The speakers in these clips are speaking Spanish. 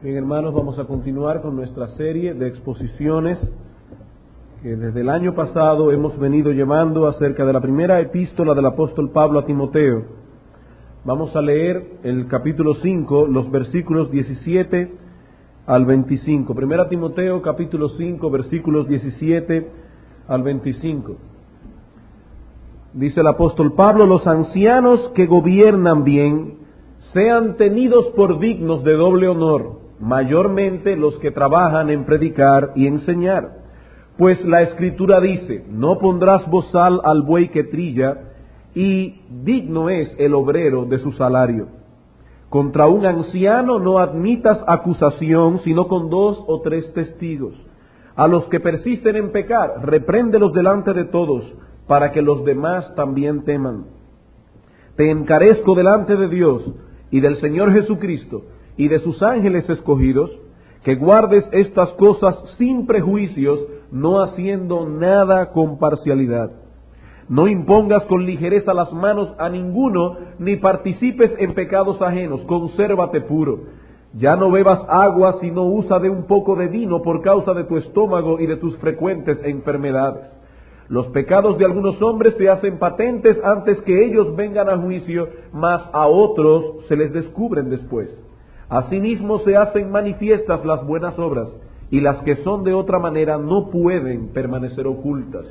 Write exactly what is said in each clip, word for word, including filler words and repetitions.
Bien, hermanos, vamos a continuar con nuestra serie de exposiciones que desde el año pasado hemos venido llevando acerca de la primera epístola del apóstol Pablo a Timoteo. Vamos a leer el capítulo cinco, los versículos diecisiete al veinticinco. Primera Timoteo, capítulo cinco, versículos diecisiete al veinticinco. Dice el apóstol Pablo: los ancianos que gobiernan bien sean tenidos por dignos de doble honor, mayormente los que trabajan en predicar y enseñar. Pues la Escritura dice: no pondrás bozal al buey que trilla, y digno es el obrero de su salario. Contra un anciano no admitas acusación, sino con dos o tres testigos. A los que persisten en pecar, repréndelos delante de todos, para que los demás también teman. Te encarezco delante de Dios y del Señor Jesucristo y de sus ángeles escogidos, que guardes estas cosas sin prejuicios, no haciendo nada con parcialidad. No impongas con ligereza las manos a ninguno, ni participes en pecados ajenos. Consérvate puro. Ya no bebas agua, sino usa de un poco de vino por causa de tu estómago y de tus frecuentes enfermedades. Los pecados de algunos hombres se hacen patentes antes que ellos vengan a juicio, mas a otros se les descubren después. Asimismo se hacen manifiestas las buenas obras, y las que son de otra manera no pueden permanecer ocultas.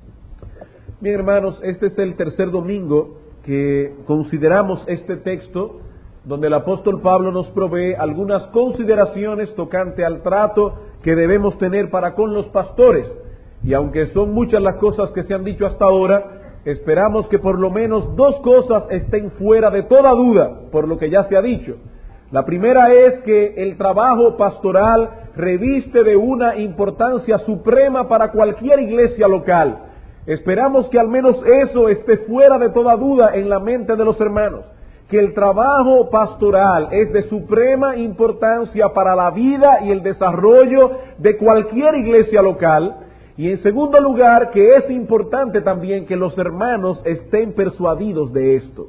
Bien, hermanos, este es el tercer domingo que consideramos este texto, donde el apóstol Pablo nos provee algunas consideraciones tocante al trato que debemos tener para con los pastores. Y aunque son muchas las cosas que se han dicho hasta ahora, esperamos que por lo menos dos cosas estén fuera de toda duda por lo que ya se ha dicho. La primera es que el trabajo pastoral reviste de una importancia suprema para cualquier iglesia local. Esperamos que al menos eso esté fuera de toda duda en la mente de los hermanos, que el trabajo pastoral es de suprema importancia para la vida y el desarrollo de cualquier iglesia local. Y en segundo lugar, que es importante también que los hermanos estén persuadidos de esto.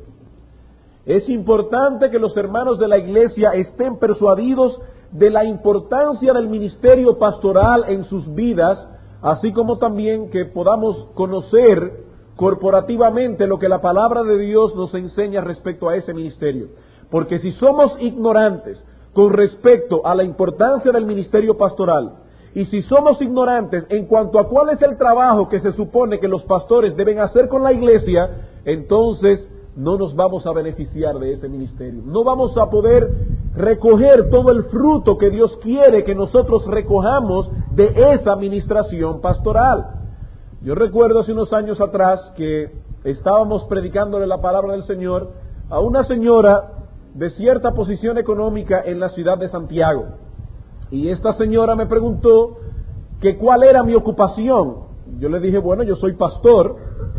Es importante que los hermanos de la iglesia estén persuadidos de la importancia del ministerio pastoral en sus vidas, así como también que podamos conocer corporativamente lo que la palabra de Dios nos enseña respecto a ese ministerio. Porque si somos ignorantes con respecto a la importancia del ministerio pastoral, y si somos ignorantes en cuanto a cuál es el trabajo que se supone que los pastores deben hacer con la iglesia, entonces no nos vamos a beneficiar de ese ministerio. No vamos a poder recoger todo el fruto que Dios quiere que nosotros recojamos de esa administración pastoral. Yo recuerdo hace unos años atrás que estábamos predicándole la palabra del Señor a una señora de cierta posición económica en la ciudad de Santiago. Y esta señora me preguntó que cuál era mi ocupación. Yo le dije, bueno, yo soy pastor.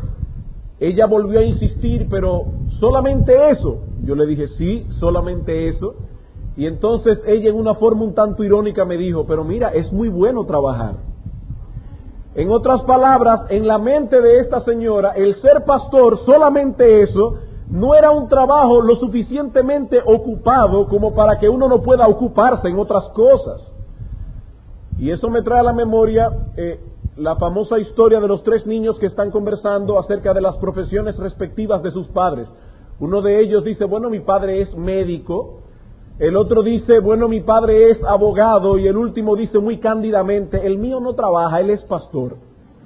Ella volvió a insistir, pero ¿solamente eso? Yo le dije, sí, solamente eso. Y entonces ella en una forma un tanto irónica me dijo, pero mira, es muy bueno trabajar. En otras palabras, en la mente de esta señora, el ser pastor, solamente eso, no era un trabajo lo suficientemente ocupado como para que uno no pueda ocuparse en otras cosas. Y eso me trae a la memoria eh, la famosa historia de los tres niños que están conversando acerca de las profesiones respectivas de sus padres. Uno de ellos dice, bueno, mi padre es médico. El otro dice, bueno, mi padre es abogado. Y el último dice muy cándidamente, el mío no trabaja, él es pastor.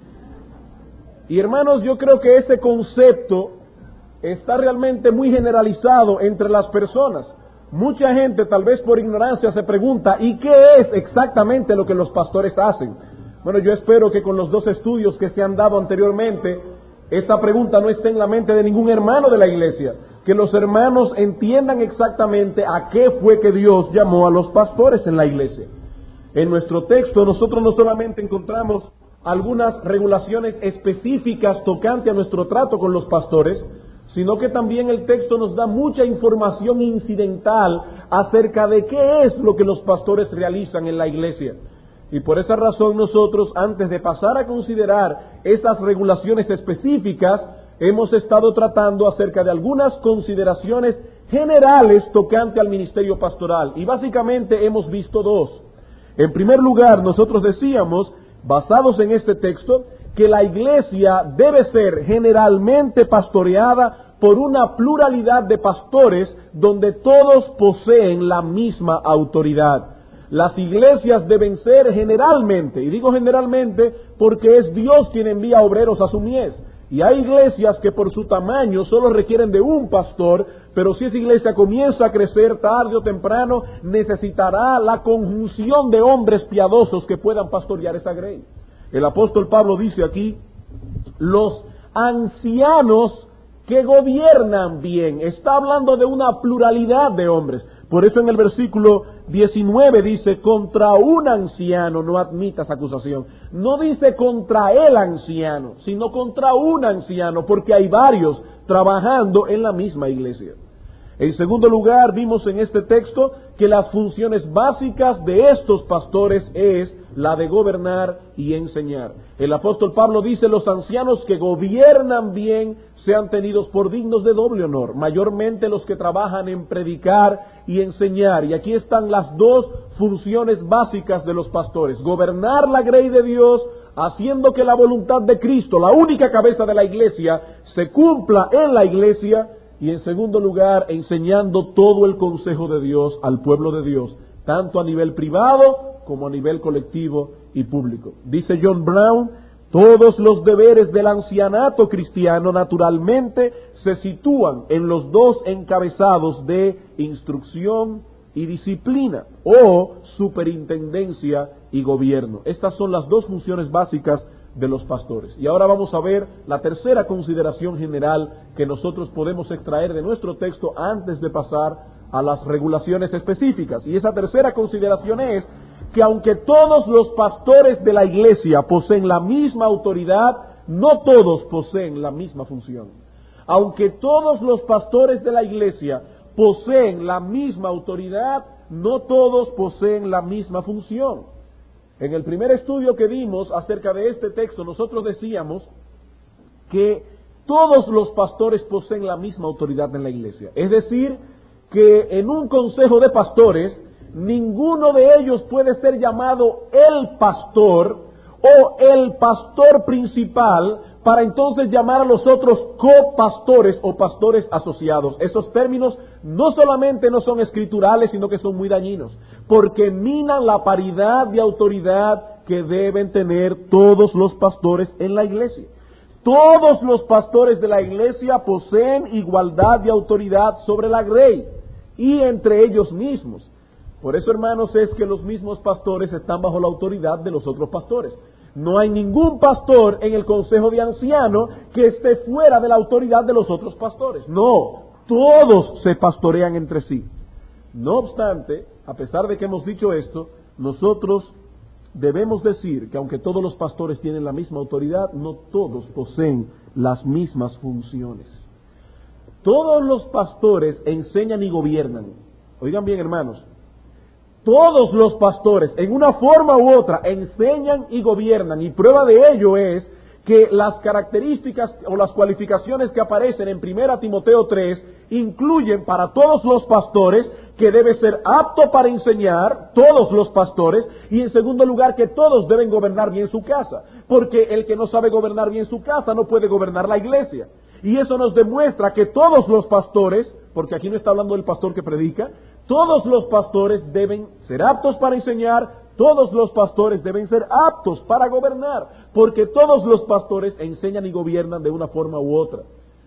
Y hermanos, yo creo que ese concepto está realmente muy generalizado entre las personas. Mucha gente, tal vez por ignorancia, se pregunta, ¿y qué es exactamente lo que los pastores hacen? Bueno, yo espero que con los dos estudios que se han dado anteriormente, esa pregunta no esté en la mente de ningún hermano de la iglesia, que los hermanos entiendan exactamente a qué fue que Dios llamó a los pastores en la iglesia. En nuestro texto nosotros no solamente encontramos algunas regulaciones específicas tocante a nuestro trato con los pastores, sino que también el texto nos da mucha información incidental acerca de qué es lo que los pastores realizan en la iglesia. Y por esa razón nosotros, antes de pasar a considerar esas regulaciones específicas, hemos estado tratando acerca de algunas consideraciones generales tocante al ministerio pastoral. Y básicamente hemos visto dos. En primer lugar, nosotros decíamos, basados en este texto, que la iglesia debe ser generalmente pastoreada por una pluralidad de pastores donde todos poseen la misma autoridad. Las iglesias deben ser generalmente, y digo generalmente porque es Dios quien envía obreros a su mies. Y hay iglesias que por su tamaño solo requieren de un pastor, pero si esa iglesia comienza a crecer tarde o temprano, necesitará la conjunción de hombres piadosos que puedan pastorear esa grey. El apóstol Pablo dice aquí, los ancianos que gobiernan bien. Está hablando de una pluralidad de hombres. Por eso en el versículo diecinueve dice, contra un anciano no admitas acusación. No dice contra el anciano, sino contra un anciano, porque hay varios trabajando en la misma iglesia. En segundo lugar, vimos en este texto que las funciones básicas de estos pastores es la de gobernar y enseñar. El apóstol Pablo dice, los ancianos que gobiernan bien sean tenidos por dignos de doble honor, mayormente los que trabajan en predicar y enseñar. Y aquí están las dos funciones básicas de los pastores: gobernar la grey de Dios, haciendo que la voluntad de Cristo, la única cabeza de la iglesia, se cumpla en la iglesia, y en segundo lugar, enseñando todo el consejo de Dios al pueblo de Dios, tanto a nivel privado como a nivel colectivo y público. Dice John Brown, todos los deberes del ancianato cristiano naturalmente se sitúan en los dos encabezados de instrucción y disciplina, o superintendencia y gobierno. Estas son las dos funciones básicas de los pastores. Y ahora vamos a ver la tercera consideración general que nosotros podemos extraer de nuestro texto antes de pasar a las regulaciones específicas. Y esa tercera consideración es que aunque todos los pastores de la iglesia poseen la misma autoridad, no todos poseen la misma función. Aunque todos los pastores de la iglesia poseen la misma autoridad, no todos poseen la misma función. En el primer estudio que dimos acerca de este texto, nosotros decíamos que todos los pastores poseen la misma autoridad en la iglesia. Es decir, que en un consejo de pastores, ninguno de ellos puede ser llamado el pastor o el pastor principal para entonces llamar a los otros copastores o pastores asociados. Esos términos no solamente no son escriturales, sino que son muy dañinos, porque minan la paridad de autoridad que deben tener todos los pastores en la iglesia. Todos los pastores de la iglesia poseen igualdad de autoridad sobre la grey y entre ellos mismos. Por eso, hermanos, es que los mismos pastores están bajo la autoridad de los otros pastores. No hay ningún pastor en el consejo de ancianos que esté fuera de la autoridad de los otros pastores. No, todos se pastorean entre sí. No obstante, a pesar de que hemos dicho esto, nosotros debemos decir que aunque todos los pastores tienen la misma autoridad, no todos poseen las mismas funciones. Todos los pastores enseñan y gobiernan. Oigan bien, hermanos. Todos los pastores, en una forma u otra, enseñan y gobiernan, y prueba de ello es que las características o las cualificaciones que aparecen en primera Timoteo tres incluyen para todos los pastores que debe ser apto para enseñar, todos los pastores, y en segundo lugar que todos deben gobernar bien su casa, porque el que no sabe gobernar bien su casa no puede gobernar la iglesia. Y eso nos demuestra que todos los pastores, porque aquí no está hablando del pastor que predica, todos los pastores deben ser aptos para enseñar, todos los pastores deben ser aptos para gobernar, porque todos los pastores enseñan y gobiernan de una forma u otra.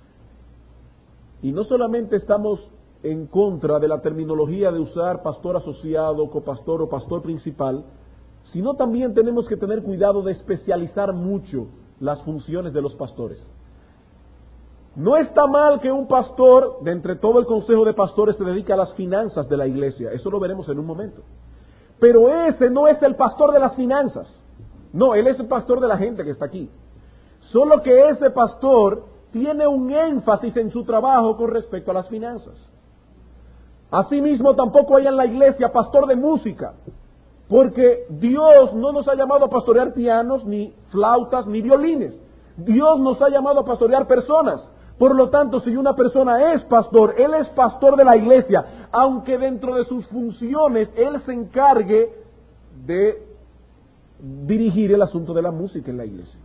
Y no solamente estamos en contra de la terminología de usar pastor asociado, copastor o pastor principal, sino también tenemos que tener cuidado de especializar mucho las funciones de los pastores. No está mal que un pastor, de entre todo el consejo de pastores, se dedique a las finanzas de la iglesia. Eso lo veremos en un momento. Pero ese no es el pastor de las finanzas. No, él es el pastor de la gente que está aquí. Solo que ese pastor tiene un énfasis en su trabajo con respecto a las finanzas. Asimismo, tampoco hay en la iglesia pastor de música, porque Dios no nos ha llamado a pastorear pianos, ni flautas, ni violines. Dios nos ha llamado a pastorear personas. Por lo tanto, si una persona es pastor, él es pastor de la iglesia, aunque dentro de sus funciones él se encargue de dirigir el asunto de la música en la iglesia.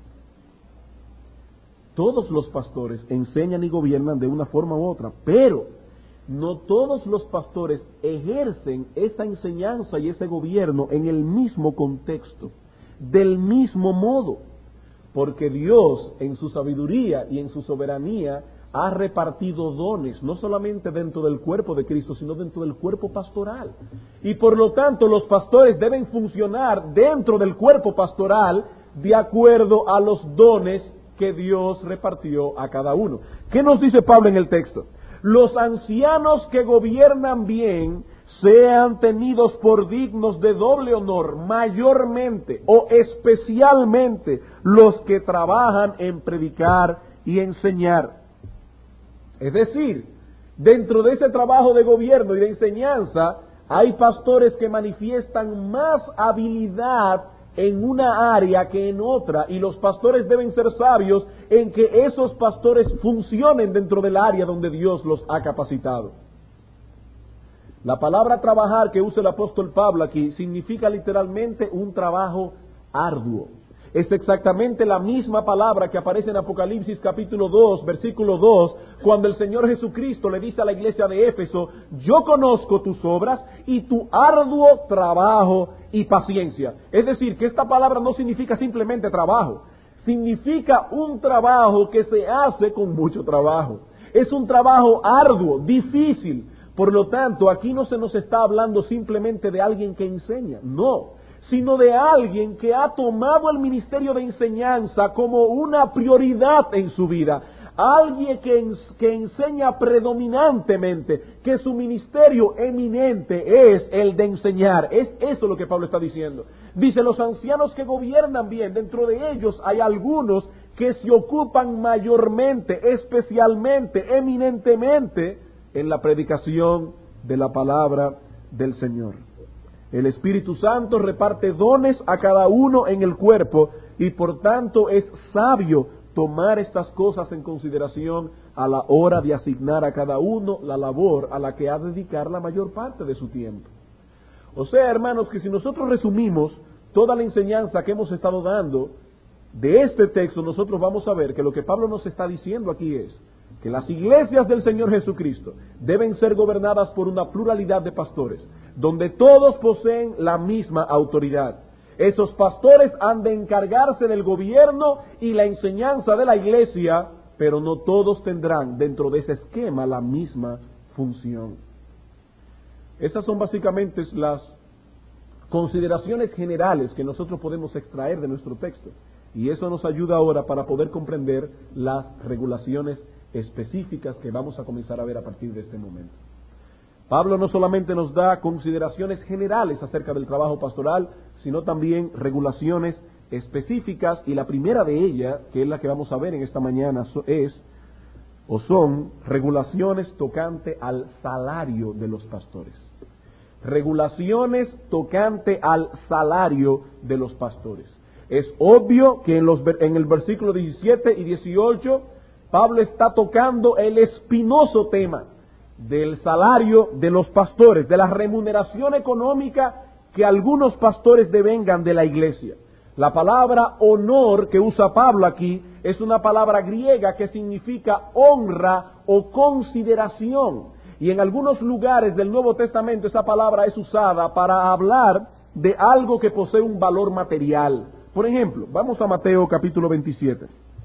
Todos los pastores enseñan y gobiernan de una forma u otra, pero no todos los pastores ejercen esa enseñanza y ese gobierno en el mismo contexto, del mismo modo, porque Dios en su sabiduría y en su soberanía ha repartido dones, no solamente dentro del cuerpo de Cristo, sino dentro del cuerpo pastoral. Y por lo tanto los pastores deben funcionar dentro del cuerpo pastoral de acuerdo a los dones que Dios repartió a cada uno. ¿Qué nos dice Pablo en el texto? Los ancianos que gobiernan bien sean tenidos por dignos de doble honor, mayormente o especialmente los que trabajan en predicar y enseñar. Es decir, dentro de ese trabajo de gobierno y de enseñanza, hay pastores que manifiestan más habilidad en una área que en otra, y los pastores deben ser sabios en que esos pastores funcionen dentro del área donde Dios los ha capacitado. La palabra trabajar que usa el apóstol Pablo aquí significa literalmente un trabajo arduo. Es exactamente la misma palabra que aparece en Apocalipsis capítulo dos, versículo dos, cuando el Señor Jesucristo le dice a la iglesia de Éfeso: yo conozco tus obras y tu arduo trabajo y paciencia. Es decir, que esta palabra no significa simplemente trabajo, significa un trabajo que se hace con mucho trabajo. Es un trabajo arduo, difícil. Por lo tanto, aquí no se nos está hablando simplemente de alguien que enseña, no, sino de alguien que ha tomado el ministerio de enseñanza como una prioridad en su vida. Alguien que, que enseña predominantemente, que su ministerio eminente es el de enseñar. Es eso lo que Pablo está diciendo. Dice, los ancianos que gobiernan bien, dentro de ellos hay algunos que se ocupan mayormente, especialmente, eminentemente, en la predicación de la palabra del Señor. El Espíritu Santo reparte dones a cada uno en el cuerpo y por tanto es sabio tomar estas cosas en consideración a la hora de asignar a cada uno la labor a la que ha de dedicar la mayor parte de su tiempo. O sea, hermanos, que si nosotros resumimos toda la enseñanza que hemos estado dando de este texto, nosotros vamos a ver que lo que Pablo nos está diciendo aquí es que las iglesias del Señor Jesucristo deben ser gobernadas por una pluralidad de pastores, donde todos poseen la misma autoridad. Esos pastores han de encargarse del gobierno y la enseñanza de la iglesia, pero no todos tendrán dentro de ese esquema la misma función. Esas son básicamente las consideraciones generales que nosotros podemos extraer de nuestro texto, y eso nos ayuda ahora para poder comprender las regulaciones específicas que vamos a comenzar a ver a partir de este momento. Pablo no solamente nos da consideraciones generales acerca del trabajo pastoral, sino también regulaciones específicas, y la primera de ellas, que es la que vamos a ver en esta mañana, es o son regulaciones tocante al salario de los pastores. Regulaciones tocante al salario de los pastores. Es obvio que en, los, en el versículo diecisiete y dieciocho Pablo está tocando el espinoso tema del salario de los pastores, de la remuneración económica que algunos pastores devengan de la iglesia. La palabra honor que usa Pablo aquí es una palabra griega que significa honra o consideración. Y en algunos lugares del Nuevo Testamento esa palabra es usada para hablar de algo que posee un valor material. Por ejemplo, vamos a Mateo capítulo veintisiete.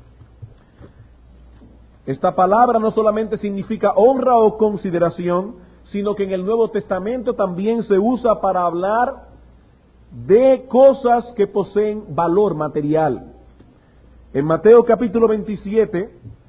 Esta palabra no solamente significa honra o consideración, sino que en el Nuevo Testamento también se usa para hablar de cosas que poseen valor material. En Mateo capítulo veintisiete,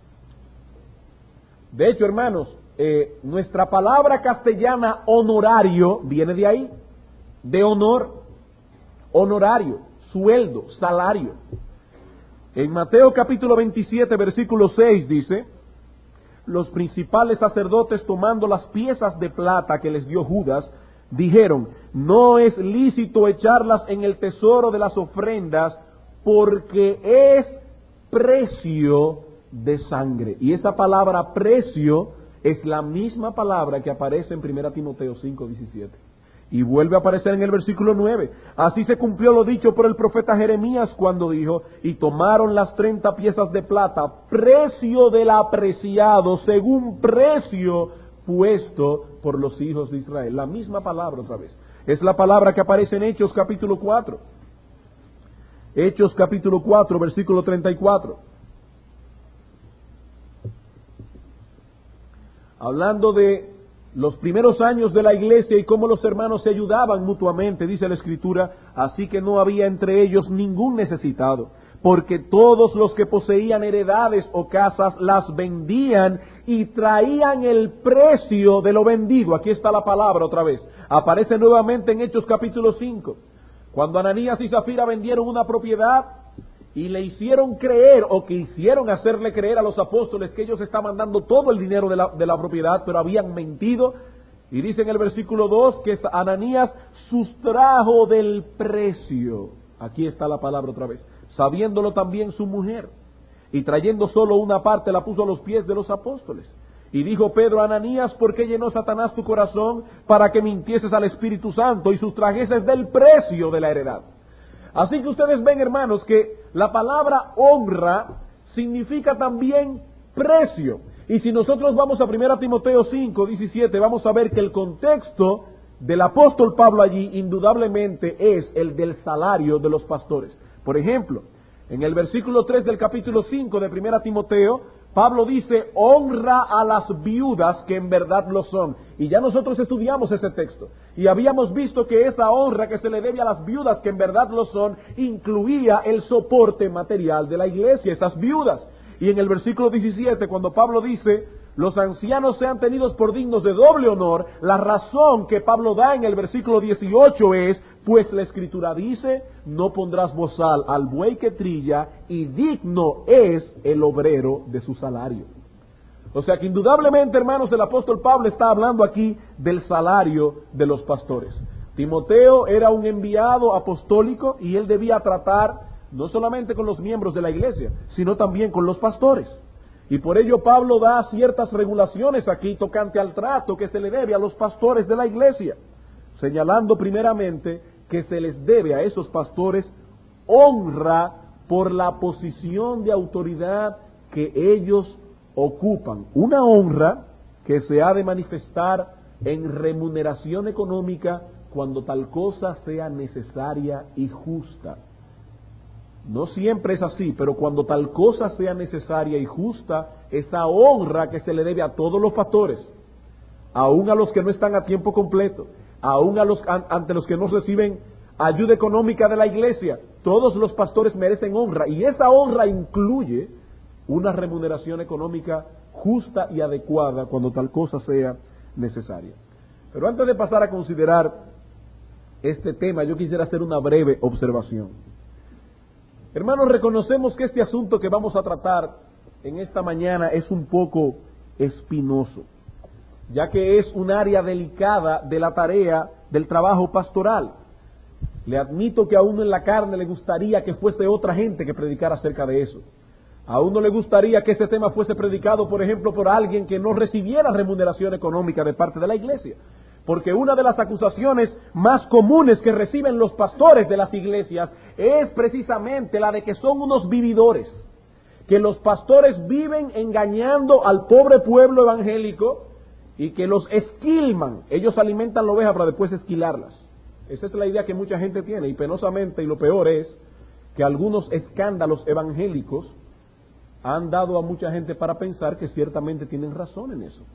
de hecho, hermanos, eh, nuestra palabra castellana honorario viene de ahí, de honor, honorario, sueldo, salario. En Mateo capítulo veintisiete, versículo seis dice: los principales sacerdotes, tomando las piezas de plata que les dio Judas, dijeron: no es lícito echarlas en el tesoro de las ofrendas, porque es precio de sangre. Y esa palabra precio es la misma palabra que aparece en primera Timoteo cinco diecisiete. Y vuelve a aparecer en el versículo nueve. Así se cumplió lo dicho por el profeta Jeremías cuando dijo, y tomaron las treinta piezas de plata, precio del apreciado, según precio puesto por los hijos de Israel. La misma palabra otra vez. Es la palabra que aparece en Hechos capítulo cuatro. Hechos capítulo cuatro, versículo treinta y cuatro. Hablando de los primeros años de la iglesia y cómo los hermanos se ayudaban mutuamente, dice la Escritura, así que no había entre ellos ningún necesitado, porque todos los que poseían heredades o casas las vendían y traían el precio de lo vendido. Aquí está la palabra otra vez. Aparece nuevamente en Hechos capítulo cinco. Cuando Ananías y Zafira vendieron una propiedad y le hicieron creer o quisieron hacerle creer a los apóstoles que ellos estaban dando todo el dinero de la, de la propiedad, pero habían mentido. Y dice en el versículo dos que Ananías sustrajo del precio. Aquí está la palabra otra vez. Sabiéndolo también su mujer. Y trayendo solo una parte la puso a los pies de los apóstoles. Y dijo Pedro a Ananías, ¿por qué llenó Satanás tu corazón para que mintieses al Espíritu Santo y sustrajeses del precio de la heredad? Así que ustedes ven, hermanos, que la palabra honra significa también precio. Y si nosotros vamos a primera Timoteo cinco diecisiete, vamos a ver que el contexto del apóstol Pablo allí indudablemente es el del salario de los pastores. Por ejemplo, en el versículo tres del capítulo cinco de primera Timoteo, Pablo dice, honra a las viudas que en verdad lo son. Y ya nosotros estudiamos ese texto. Y habíamos visto que esa honra que se le debe a las viudas que en verdad lo son, incluía el soporte material de la iglesia, esas viudas. Y en el versículo diecisiete, cuando Pablo dice, los ancianos sean tenidos por dignos de doble honor, la razón que Pablo da en el versículo dieciocho es, pues la Escritura dice, no pondrás bozal al buey que trilla, y digno es el obrero de su salario. O sea que indudablemente, hermanos, el apóstol Pablo está hablando aquí del salario de los pastores. Timoteo era un enviado apostólico y él debía tratar no solamente con los miembros de la iglesia, sino también con los pastores. Y por ello Pablo da ciertas regulaciones aquí tocante al trato que se le debe a los pastores de la iglesia, señalando primeramente que se les debe a esos pastores honra por la posición de autoridad que ellos ocupan. Una honra que se ha de manifestar en remuneración económica cuando tal cosa sea necesaria y justa. No siempre es así, pero cuando tal cosa sea necesaria y justa, esa honra que se le debe a todos los pastores, aún a los que no están a tiempo completo, aún a los ante los que no reciben ayuda económica de la iglesia, todos los pastores merecen honra, y esa honra incluye una remuneración económica justa y adecuada cuando tal cosa sea necesaria. Pero antes de pasar a considerar este tema, yo quisiera hacer una breve observación. Hermanos, reconocemos que este asunto que vamos a tratar en esta mañana es un poco espinoso, ya que es un área delicada de la tarea del trabajo pastoral. Le admito que a uno en la carne le gustaría que fuese otra gente que predicara acerca de eso. A uno le gustaría que ese tema fuese predicado, por ejemplo, por alguien que no recibiera remuneración económica de parte de la iglesia. Porque una de las acusaciones más comunes que reciben los pastores de las iglesias es precisamente la de que son unos vividores, que los pastores viven engañando al pobre pueblo evangélico y que los esquilman. Ellos alimentan la oveja para después esquilarlas. Esa es la idea que mucha gente tiene, y penosamente, y lo peor es que algunos escándalos evangélicos han dado a mucha gente para pensar que ciertamente tienen razón en eso.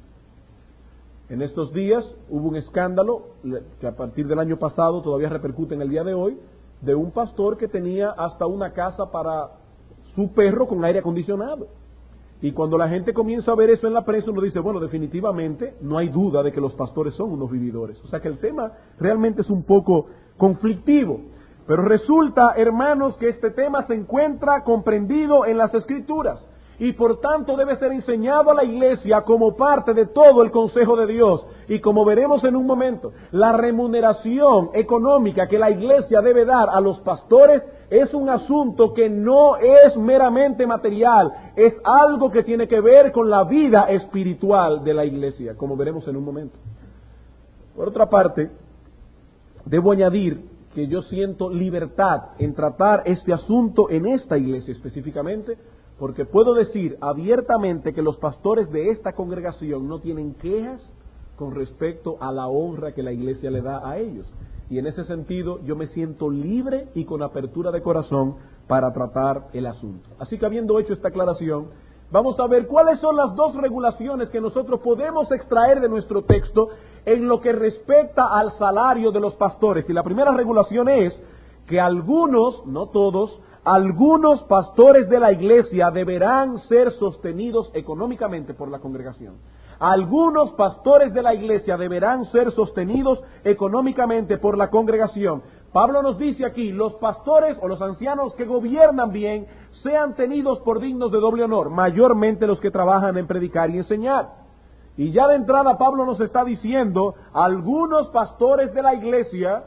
En estos días hubo un escándalo que a partir del año pasado todavía repercute en el día de hoy, de un pastor que tenía hasta una casa para su perro con aire acondicionado. Y cuando la gente comienza a ver eso en la prensa, uno dice, bueno, definitivamente no hay duda de que los pastores son unos vividores. O sea que el tema realmente es un poco conflictivo. Pero resulta, hermanos, que este tema se encuentra comprendido en las Escrituras. y por tanto debe ser enseñado a la iglesia como parte de todo el consejo de Dios. Y como veremos en un momento, la remuneración económica que la iglesia debe dar a los pastores es un asunto que no es meramente material, es algo que tiene que ver con la vida espiritual de la iglesia, como veremos en un momento. Por otra parte, debo añadir que yo siento libertad en tratar este asunto en esta iglesia específicamente, porque puedo decir abiertamente que los pastores de esta congregación no tienen quejas con respecto a la honra que la iglesia le da a ellos. Y en ese sentido yo me siento libre y con apertura de corazón para tratar el asunto. Así que habiendo hecho esta aclaración, vamos a ver cuáles son las dos regulaciones que nosotros podemos extraer de nuestro texto en lo que respecta al salario de los pastores. Y la primera regulación es que algunos, no todos, algunos pastores de la iglesia deberán ser sostenidos económicamente por la congregación. Algunos pastores de la iglesia deberán ser sostenidos económicamente por la congregación. Pablo nos dice aquí, los pastores o los ancianos que gobiernan bien sean tenidos por dignos de doble honor, mayormente los que trabajan en predicar y enseñar. Y ya de entrada Pablo nos está diciendo, algunos pastores de la iglesia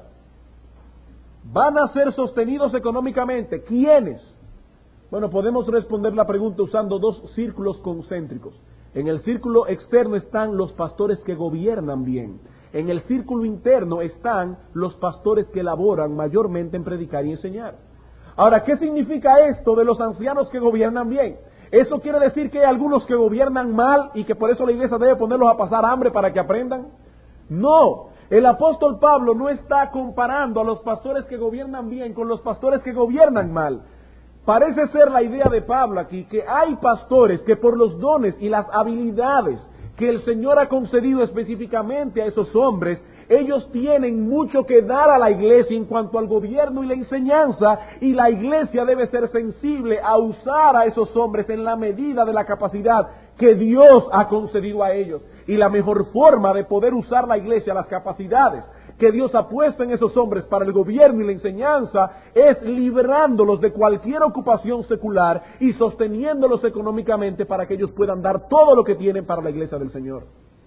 van a ser sostenidos económicamente. ¿Quiénes? Bueno, podemos responder la pregunta usando dos círculos concéntricos. En el círculo externo están los pastores que gobiernan bien. En el círculo interno están los pastores que laboran mayormente en predicar y enseñar. Ahora, ¿qué significa esto de los ancianos que gobiernan bien? ¿Eso quiere decir que hay algunos que gobiernan mal y que por eso la iglesia debe ponerlos a pasar hambre para que aprendan? No, el apóstol Pablo no está comparando a los pastores que gobiernan bien con los pastores que gobiernan mal. Parece ser la idea de Pablo aquí, que hay pastores que por los dones y las habilidades que el Señor ha concedido específicamente a esos hombres, ellos tienen mucho que dar a la iglesia en cuanto al gobierno y la enseñanza, y la iglesia debe ser sensible a usar a esos hombres en la medida de la capacidad que Dios ha concedido a ellos. Y la mejor forma de poder usar la iglesia, las capacidades que Dios ha puesto en esos hombres para el gobierno y la enseñanza, es librándolos de cualquier ocupación secular y sosteniéndolos económicamente para que ellos puedan dar todo lo que tienen para la iglesia del Señor.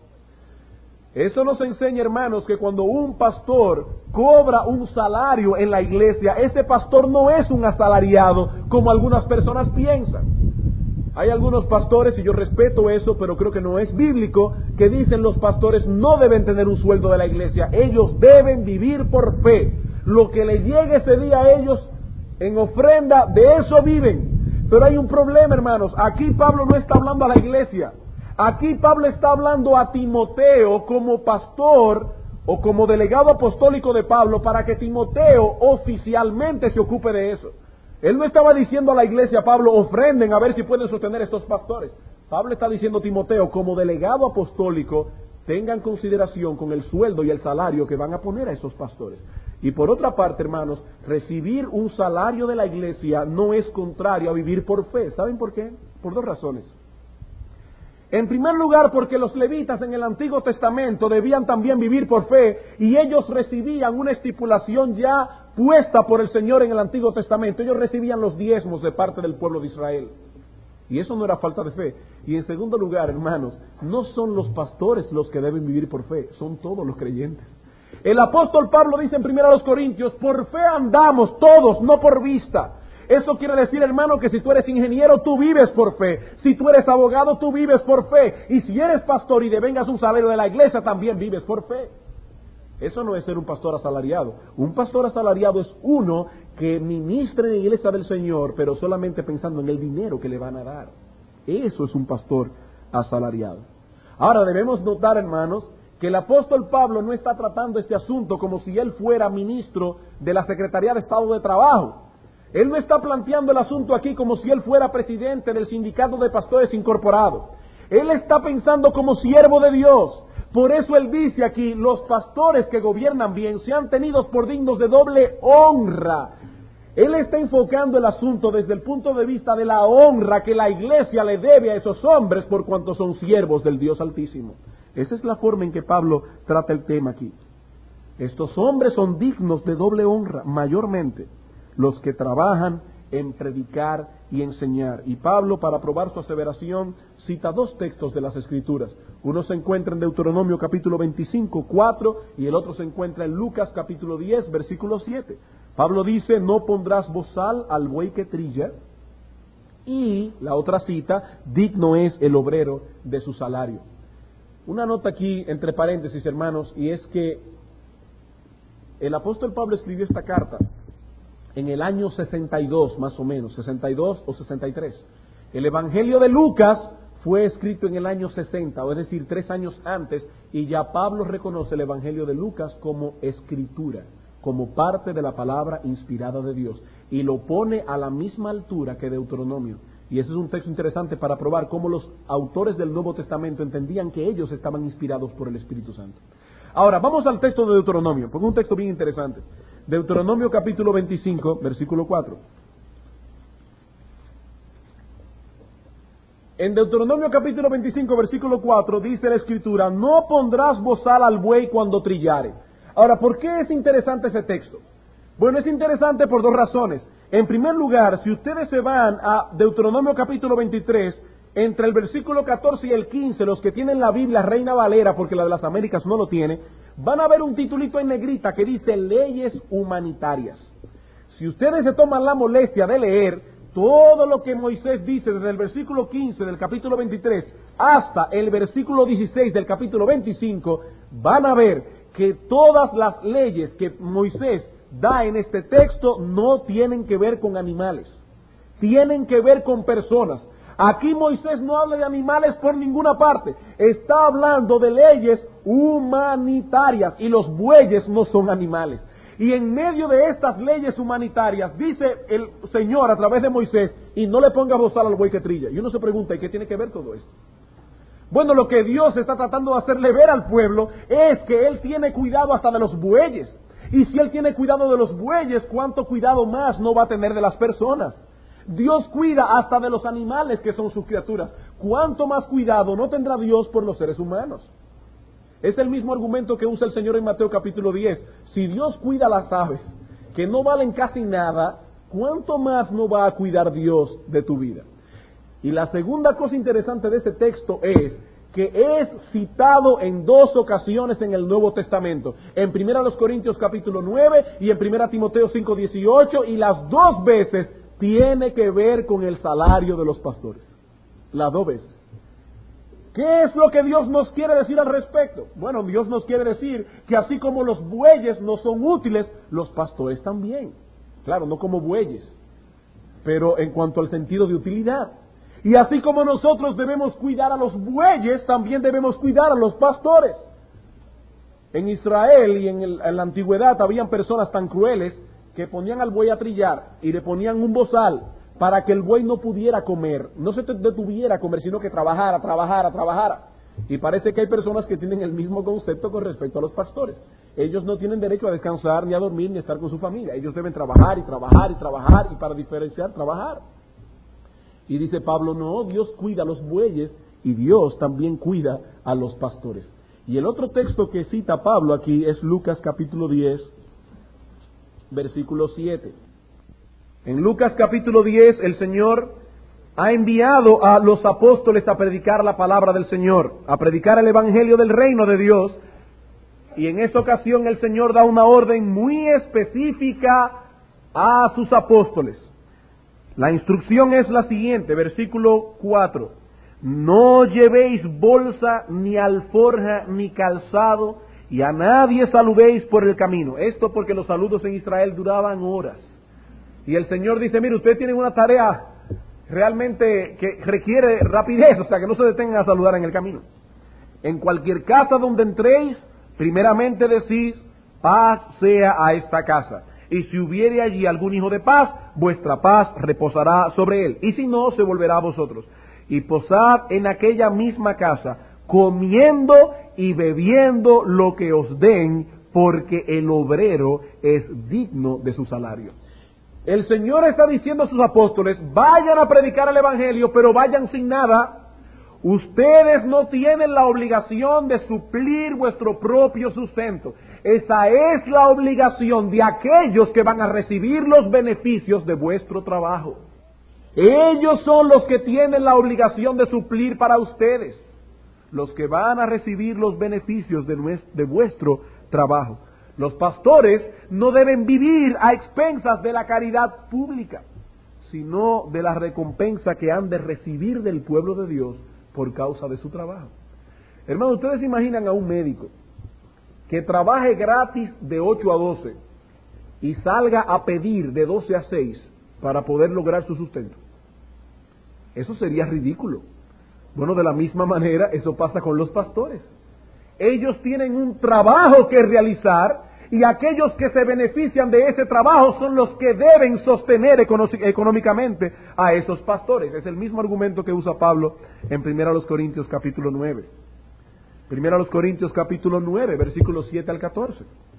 Eso nos enseña, hermanos, que cuando un pastor cobra un salario en la iglesia, ese pastor no es un asalariado como algunas personas piensan. Hay algunos pastores, y yo respeto eso, pero creo que no es bíblico, que dicen los pastores no deben tener un sueldo de la iglesia, ellos deben vivir por fe. Lo que le llegue ese día a ellos en ofrenda, de eso viven. Pero hay un problema, hermanos, aquí Pablo no está hablando a la iglesia. Aquí Pablo está hablando a Timoteo como pastor o como delegado apostólico de Pablo para que Timoteo oficialmente se ocupe de eso. Él no estaba diciendo a la iglesia, Pablo, ofrenden a ver si pueden sostener estos pastores. Pablo está diciendo a Timoteo, como delegado apostólico, tengan consideración con el sueldo y el salario que van a poner a esos pastores. Y por otra parte, hermanos, recibir un salario de la iglesia no es contrario a vivir por fe. ¿Saben por qué? Por dos razones. En primer lugar, porque los levitas en el Antiguo Testamento debían también vivir por fe y ellos recibían una estipulación ya puesta por el Señor en el Antiguo Testamento. Ellos recibían los diezmos de parte del pueblo de Israel. Y eso no era falta de fe. Y en segundo lugar, hermanos, no son los pastores los que deben vivir por fe, son todos los creyentes. El apóstol Pablo dice en primera a los Corintios, por fe andamos todos, no por vista. Eso quiere decir, hermano, que si tú eres ingeniero, tú vives por fe. Si tú eres abogado, tú vives por fe. Y si eres pastor y devengas un salario de la iglesia, también vives por fe. Eso no es ser un pastor asalariado. Un pastor asalariado es uno que ministra en la iglesia del Señor, pero solamente pensando en el dinero que le van a dar. Eso es un pastor asalariado. Ahora debemos notar, hermanos, que el apóstol Pablo no está tratando este asunto como si él fuera ministro de la Secretaría de Estado de Trabajo. Él no está planteando el asunto aquí como si él fuera presidente del sindicato de pastores incorporado. Él está pensando como siervo de Dios. Por eso él dice aquí, los pastores que gobiernan bien sean tenidos por dignos de doble honra. Él está enfocando el asunto desde el punto de vista de la honra que la iglesia le debe a esos hombres por cuanto son siervos del Dios Altísimo. Esa es la forma en que Pablo trata el tema aquí. Estos hombres son dignos de doble honra, mayormente los que trabajan en predicar y enseñar. Y Pablo, para probar su aseveración, cita dos textos de las Escrituras. Uno se encuentra en Deuteronomio capítulo veinticinco, cuatro, y el otro se encuentra en Lucas capítulo diez, versículo siete. Pablo dice, no pondrás bozal al buey que trilla, y la otra cita, digno es el obrero de su salario. Una nota aquí, entre paréntesis, hermanos, y es que el apóstol Pablo escribió esta carta en el año sesenta y dos, más o menos, sesenta y dos o sesenta y tres. El Evangelio de Lucas fue escrito en el año sesenta, o es decir, tres años antes, y ya Pablo reconoce el Evangelio de Lucas como escritura, como parte de la palabra inspirada de Dios, y lo pone a la misma altura que Deuteronomio. Y ese es un texto interesante para probar cómo los autores del Nuevo Testamento entendían que ellos estaban inspirados por el Espíritu Santo. Ahora, vamos al texto de Deuteronomio, porque es un texto bien interesante. Deuteronomio capítulo veinticinco, versículo cuatro. En Deuteronomio capítulo veinticinco, versículo cuatro, dice la Escritura, no pondrás bozal al buey cuando trillare. Ahora, ¿por qué es interesante ese texto? Bueno, es interesante por dos razones. En primer lugar, si ustedes se van a Deuteronomio capítulo veintitrés, entre el versículo catorce y el quince, los que tienen la Biblia Reina Valera, porque la de las Américas no lo tiene, van a ver un titulito en negrita que dice leyes humanitarias. Si ustedes se toman la molestia de leer todo lo que Moisés dice desde el versículo quince del capítulo veintitrés hasta el versículo dieciséis del capítulo veinticinco, van a ver que todas las leyes que Moisés da en este texto no tienen que ver con animales, tienen que ver con personas. Aquí Moisés no habla de animales por ninguna parte, está hablando de leyes humanitarias, y los bueyes no son animales. Y en medio de estas leyes humanitarias, dice el Señor a través de Moisés, y no le ponga bozal al buey que trilla. Y uno se pregunta, ¿y qué tiene que ver todo esto? Bueno, lo que Dios está tratando de hacerle ver al pueblo es que Él tiene cuidado hasta de los bueyes. Y si Él tiene cuidado de los bueyes, ¿cuánto cuidado más no va a tener de las personas? Dios cuida hasta de los animales que son sus criaturas. ¿Cuánto más cuidado no tendrá Dios por los seres humanos? Es el mismo argumento que usa el Señor en Mateo capítulo diez. Si Dios cuida las aves, que no valen casi nada, ¿cuánto más no va a cuidar Dios de tu vida? Y la segunda cosa interesante de ese texto es que es citado en dos ocasiones en el Nuevo Testamento. En primera Corintios capítulo nueve y en primera Timoteo cinco dieciocho, y las dos veces tiene que ver con el salario de los pastores. Las dos veces. ¿Qué es lo que Dios nos quiere decir al respecto? Bueno, Dios nos quiere decir que así como los bueyes no son útiles, los pastores también. Claro, no como bueyes, pero en cuanto al sentido de utilidad. Y así como nosotros debemos cuidar a los bueyes, también debemos cuidar a los pastores. En Israel y en, el, en la antigüedad habían personas tan crueles que ponían al buey a trillar y le ponían un bozal para que el buey no pudiera comer, no se detuviera a comer, sino que trabajara, trabajara, trabajara. Y parece que hay personas que tienen el mismo concepto con respecto a los pastores. Ellos no tienen derecho a descansar, ni a dormir, ni a estar con su familia. Ellos deben trabajar y trabajar y trabajar, y para diferenciar, trabajar. Y dice Pablo, no, Dios cuida a los bueyes y Dios también cuida a los pastores. Y el otro texto que cita Pablo aquí es Lucas capítulo diez, versículo siete. En Lucas capítulo diez, el Señor ha enviado a los apóstoles a predicar la palabra del Señor, a predicar el evangelio del reino de Dios, y en esta ocasión el Señor da una orden muy específica a sus apóstoles. La instrucción es la siguiente, versículo cuatro. No llevéis bolsa, ni alforja, ni calzado, y a nadie saludéis por el camino. Esto porque los saludos en Israel duraban horas. Y el Señor dice, mire, ustedes tienen una tarea realmente que requiere rapidez, o sea, que no se detengan a saludar en el camino. En cualquier casa donde entréis, primeramente decís, paz sea a esta casa. Y si hubiere allí algún hijo de paz, vuestra paz reposará sobre él. Y si no, se volverá a vosotros. Y posad en aquella misma casa, comiendo y bebiendo lo que os den, porque el obrero es digno de su salario. El Señor está diciendo a sus apóstoles, vayan a predicar el evangelio, pero vayan sin nada. Ustedes no tienen la obligación de suplir vuestro propio sustento. Esa es la obligación de aquellos que van a recibir los beneficios de vuestro trabajo. Ellos son los que tienen la obligación de suplir para ustedes, los que van a recibir los beneficios de, nuestro, de vuestro trabajo. Los pastores no deben vivir a expensas de la caridad pública, sino de la recompensa que han de recibir del pueblo de Dios por causa de su trabajo. Hermanos, ustedes se imaginan a un médico que trabaje gratis de ocho a doce y salga a pedir de doce a seis para poder lograr su sustento. Eso sería ridículo. Bueno, de la misma manera, eso pasa con los pastores. Ellos tienen un trabajo que realizar y aquellos que se benefician de ese trabajo son los que deben sostener económicamente a esos pastores. Es el mismo argumento que usa Pablo en Primera a los Corintios capítulo nueve. Primera a los Corintios capítulo nueve, versículos siete al catorce.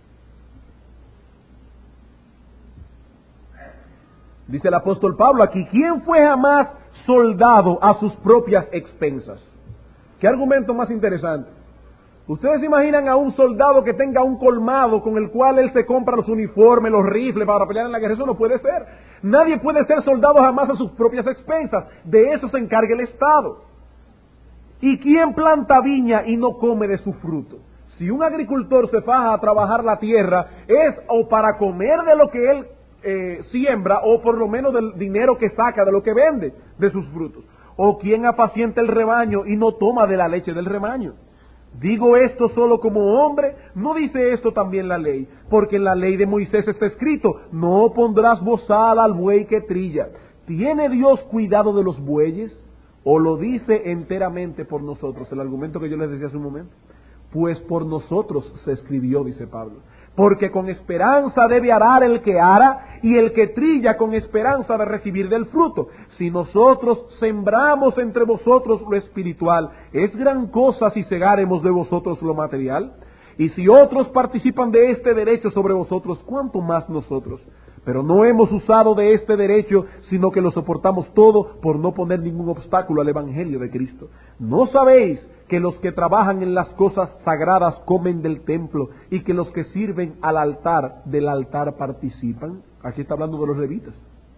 Dice el apóstol Pablo aquí, ¿quién fue jamás soldado a sus propias expensas? ¿Qué argumento más interesante? ¿Ustedes se imaginan a un soldado que tenga un colmado con el cual él se compra los uniformes, los rifles para pelear en la guerra? Eso no puede ser. Nadie puede ser soldado jamás a sus propias expensas. De eso se encarga el Estado. ¿Y quién planta viña y no come de su fruto? Si un agricultor se faja a trabajar la tierra, es o para comer de lo que él eh, siembra, o por lo menos del dinero que saca de lo que vende de sus frutos. ¿O quién apacienta el rebaño y no toma de la leche del rebaño? Digo esto solo como hombre, ¿no dice esto también la ley? Porque en la ley de Moisés está escrito, no pondrás bozal al buey que trilla. ¿Tiene Dios cuidado de los bueyes? ¿O lo dice enteramente por nosotros? El argumento que yo les decía hace un momento. Pues por nosotros se escribió, dice Pablo. Porque con esperanza debe arar el que ara, y el que trilla con esperanza de recibir del fruto. Si nosotros sembramos entre vosotros lo espiritual, ¿es gran cosa si segaremos de vosotros lo material? Y si otros participan de este derecho sobre vosotros, ¿cuánto más nosotros? Pero no hemos usado de este derecho, sino que lo soportamos todo por no poner ningún obstáculo al Evangelio de Cristo. ¿No sabéis que los que trabajan en las cosas sagradas comen del templo y que los que sirven al altar del altar participan? Aquí está hablando de los levitas.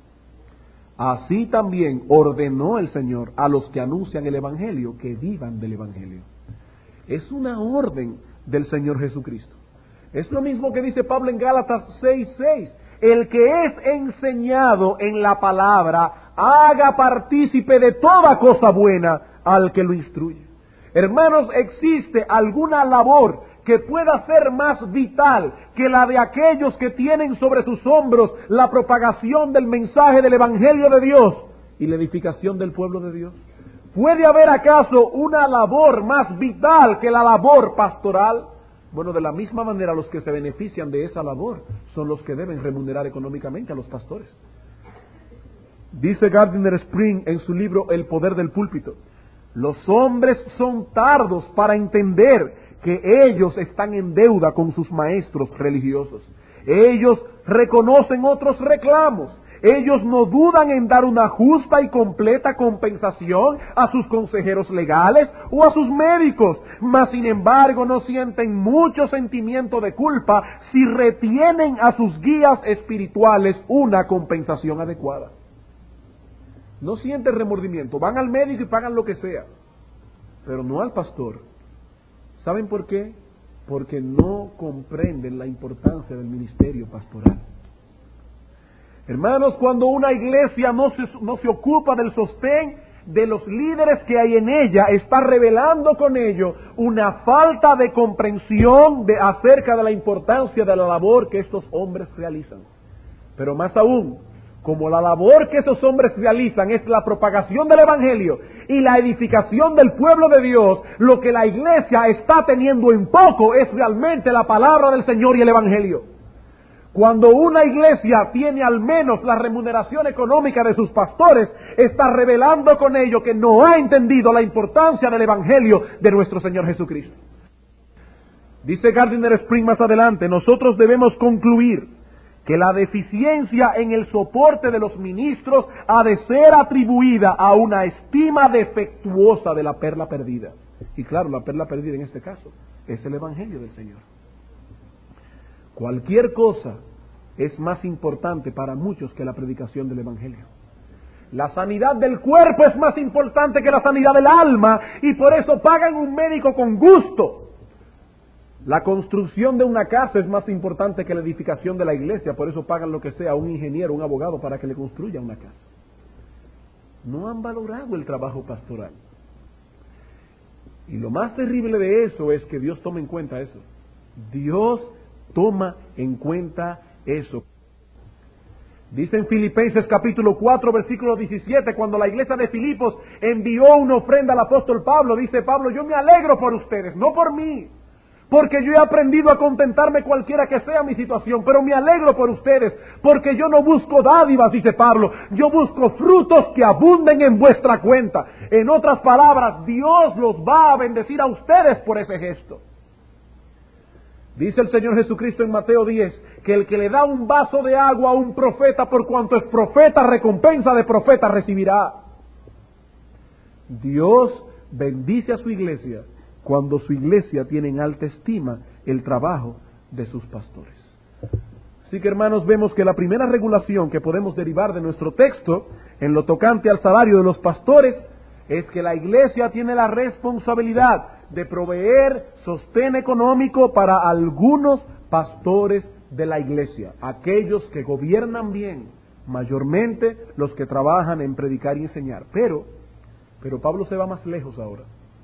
Así también ordenó el Señor a los que anuncian el Evangelio que vivan del Evangelio. Es una orden del Señor Jesucristo. Es lo mismo que dice Pablo en Gálatas seis seis. El que es enseñado en la palabra, haga partícipe de toda cosa buena al que lo instruye. Hermanos, ¿existe alguna labor que pueda ser más vital que la de aquellos que tienen sobre sus hombros la propagación del mensaje del Evangelio de Dios y la edificación del pueblo de Dios? ¿Puede haber acaso una labor más vital que la labor pastoral? Bueno, de la misma manera los que se benefician de esa labor son los que deben remunerar económicamente a los pastores. Dice Gardiner Spring en su libro El poder del púlpito, los hombres son tardos para entender que ellos están en deuda con sus maestros religiosos. Ellos reconocen otros reclamos. Ellos no dudan en dar una justa y completa compensación a sus consejeros legales o a sus médicos, mas sin embargo no sienten mucho sentimiento de culpa si retienen a sus guías espirituales una compensación adecuada. No sienten remordimiento, van al médico y pagan lo que sea, pero no al pastor. ¿Saben por qué? Porque no comprenden la importancia del ministerio pastoral. Hermanos, cuando una iglesia no se, no se ocupa del sostén de los líderes que hay en ella, está revelando con ello una falta de comprensión de, acerca de la importancia de la labor que estos hombres realizan. Pero más aún, como la labor que esos hombres realizan es la propagación del Evangelio y la edificación del pueblo de Dios, lo que la iglesia está teniendo en poco es realmente la palabra del Señor y el Evangelio. Cuando una iglesia tiene al menos la remuneración económica de sus pastores, está revelando con ello que no ha entendido la importancia del Evangelio de nuestro Señor Jesucristo. Dice Gardiner Spring más adelante, nosotros debemos concluir que la deficiencia en el soporte de los ministros ha de ser atribuida a una estima defectuosa de la perla perdida. Y claro, la perla perdida en este caso es el Evangelio del Señor. Cualquier cosa es más importante para muchos que la predicación del Evangelio. La sanidad del cuerpo es más importante que la sanidad del alma, y por eso pagan un médico con gusto. La construcción de una casa es más importante que la edificación de la iglesia, por eso pagan lo que sea a un ingeniero, un abogado para que le construya una casa. No han valorado el trabajo pastoral. Y lo más terrible de eso es que Dios toma en cuenta eso. Dios toma en cuenta eso. Dice en Filipenses capítulo cuatro, versículo diecisiete, cuando la iglesia de Filipos envió una ofrenda al apóstol Pablo, dice Pablo: yo me alegro por ustedes, no por mí, porque yo he aprendido a contentarme cualquiera que sea mi situación, pero me alegro por ustedes, porque yo no busco dádivas, dice Pablo, yo busco frutos que abunden en vuestra cuenta. En otras palabras, Dios los va a bendecir a ustedes por ese gesto. Dice el Señor Jesucristo en Mateo diez, que el que le da un vaso de agua a un profeta, por cuanto es profeta, recompensa de profeta recibirá. Dios bendice a su iglesia cuando su iglesia tiene en alta estima el trabajo de sus pastores. Así que, hermanos, vemos que la primera regulación que podemos derivar de nuestro texto en lo tocante al salario de los pastores es que la iglesia tiene la responsabilidad de proveer sostén económico para algunos pastores de la iglesia, aquellos que gobiernan bien, mayormente los que trabajan en predicar y enseñar. Pero, pero Pablo se va más lejos ahora.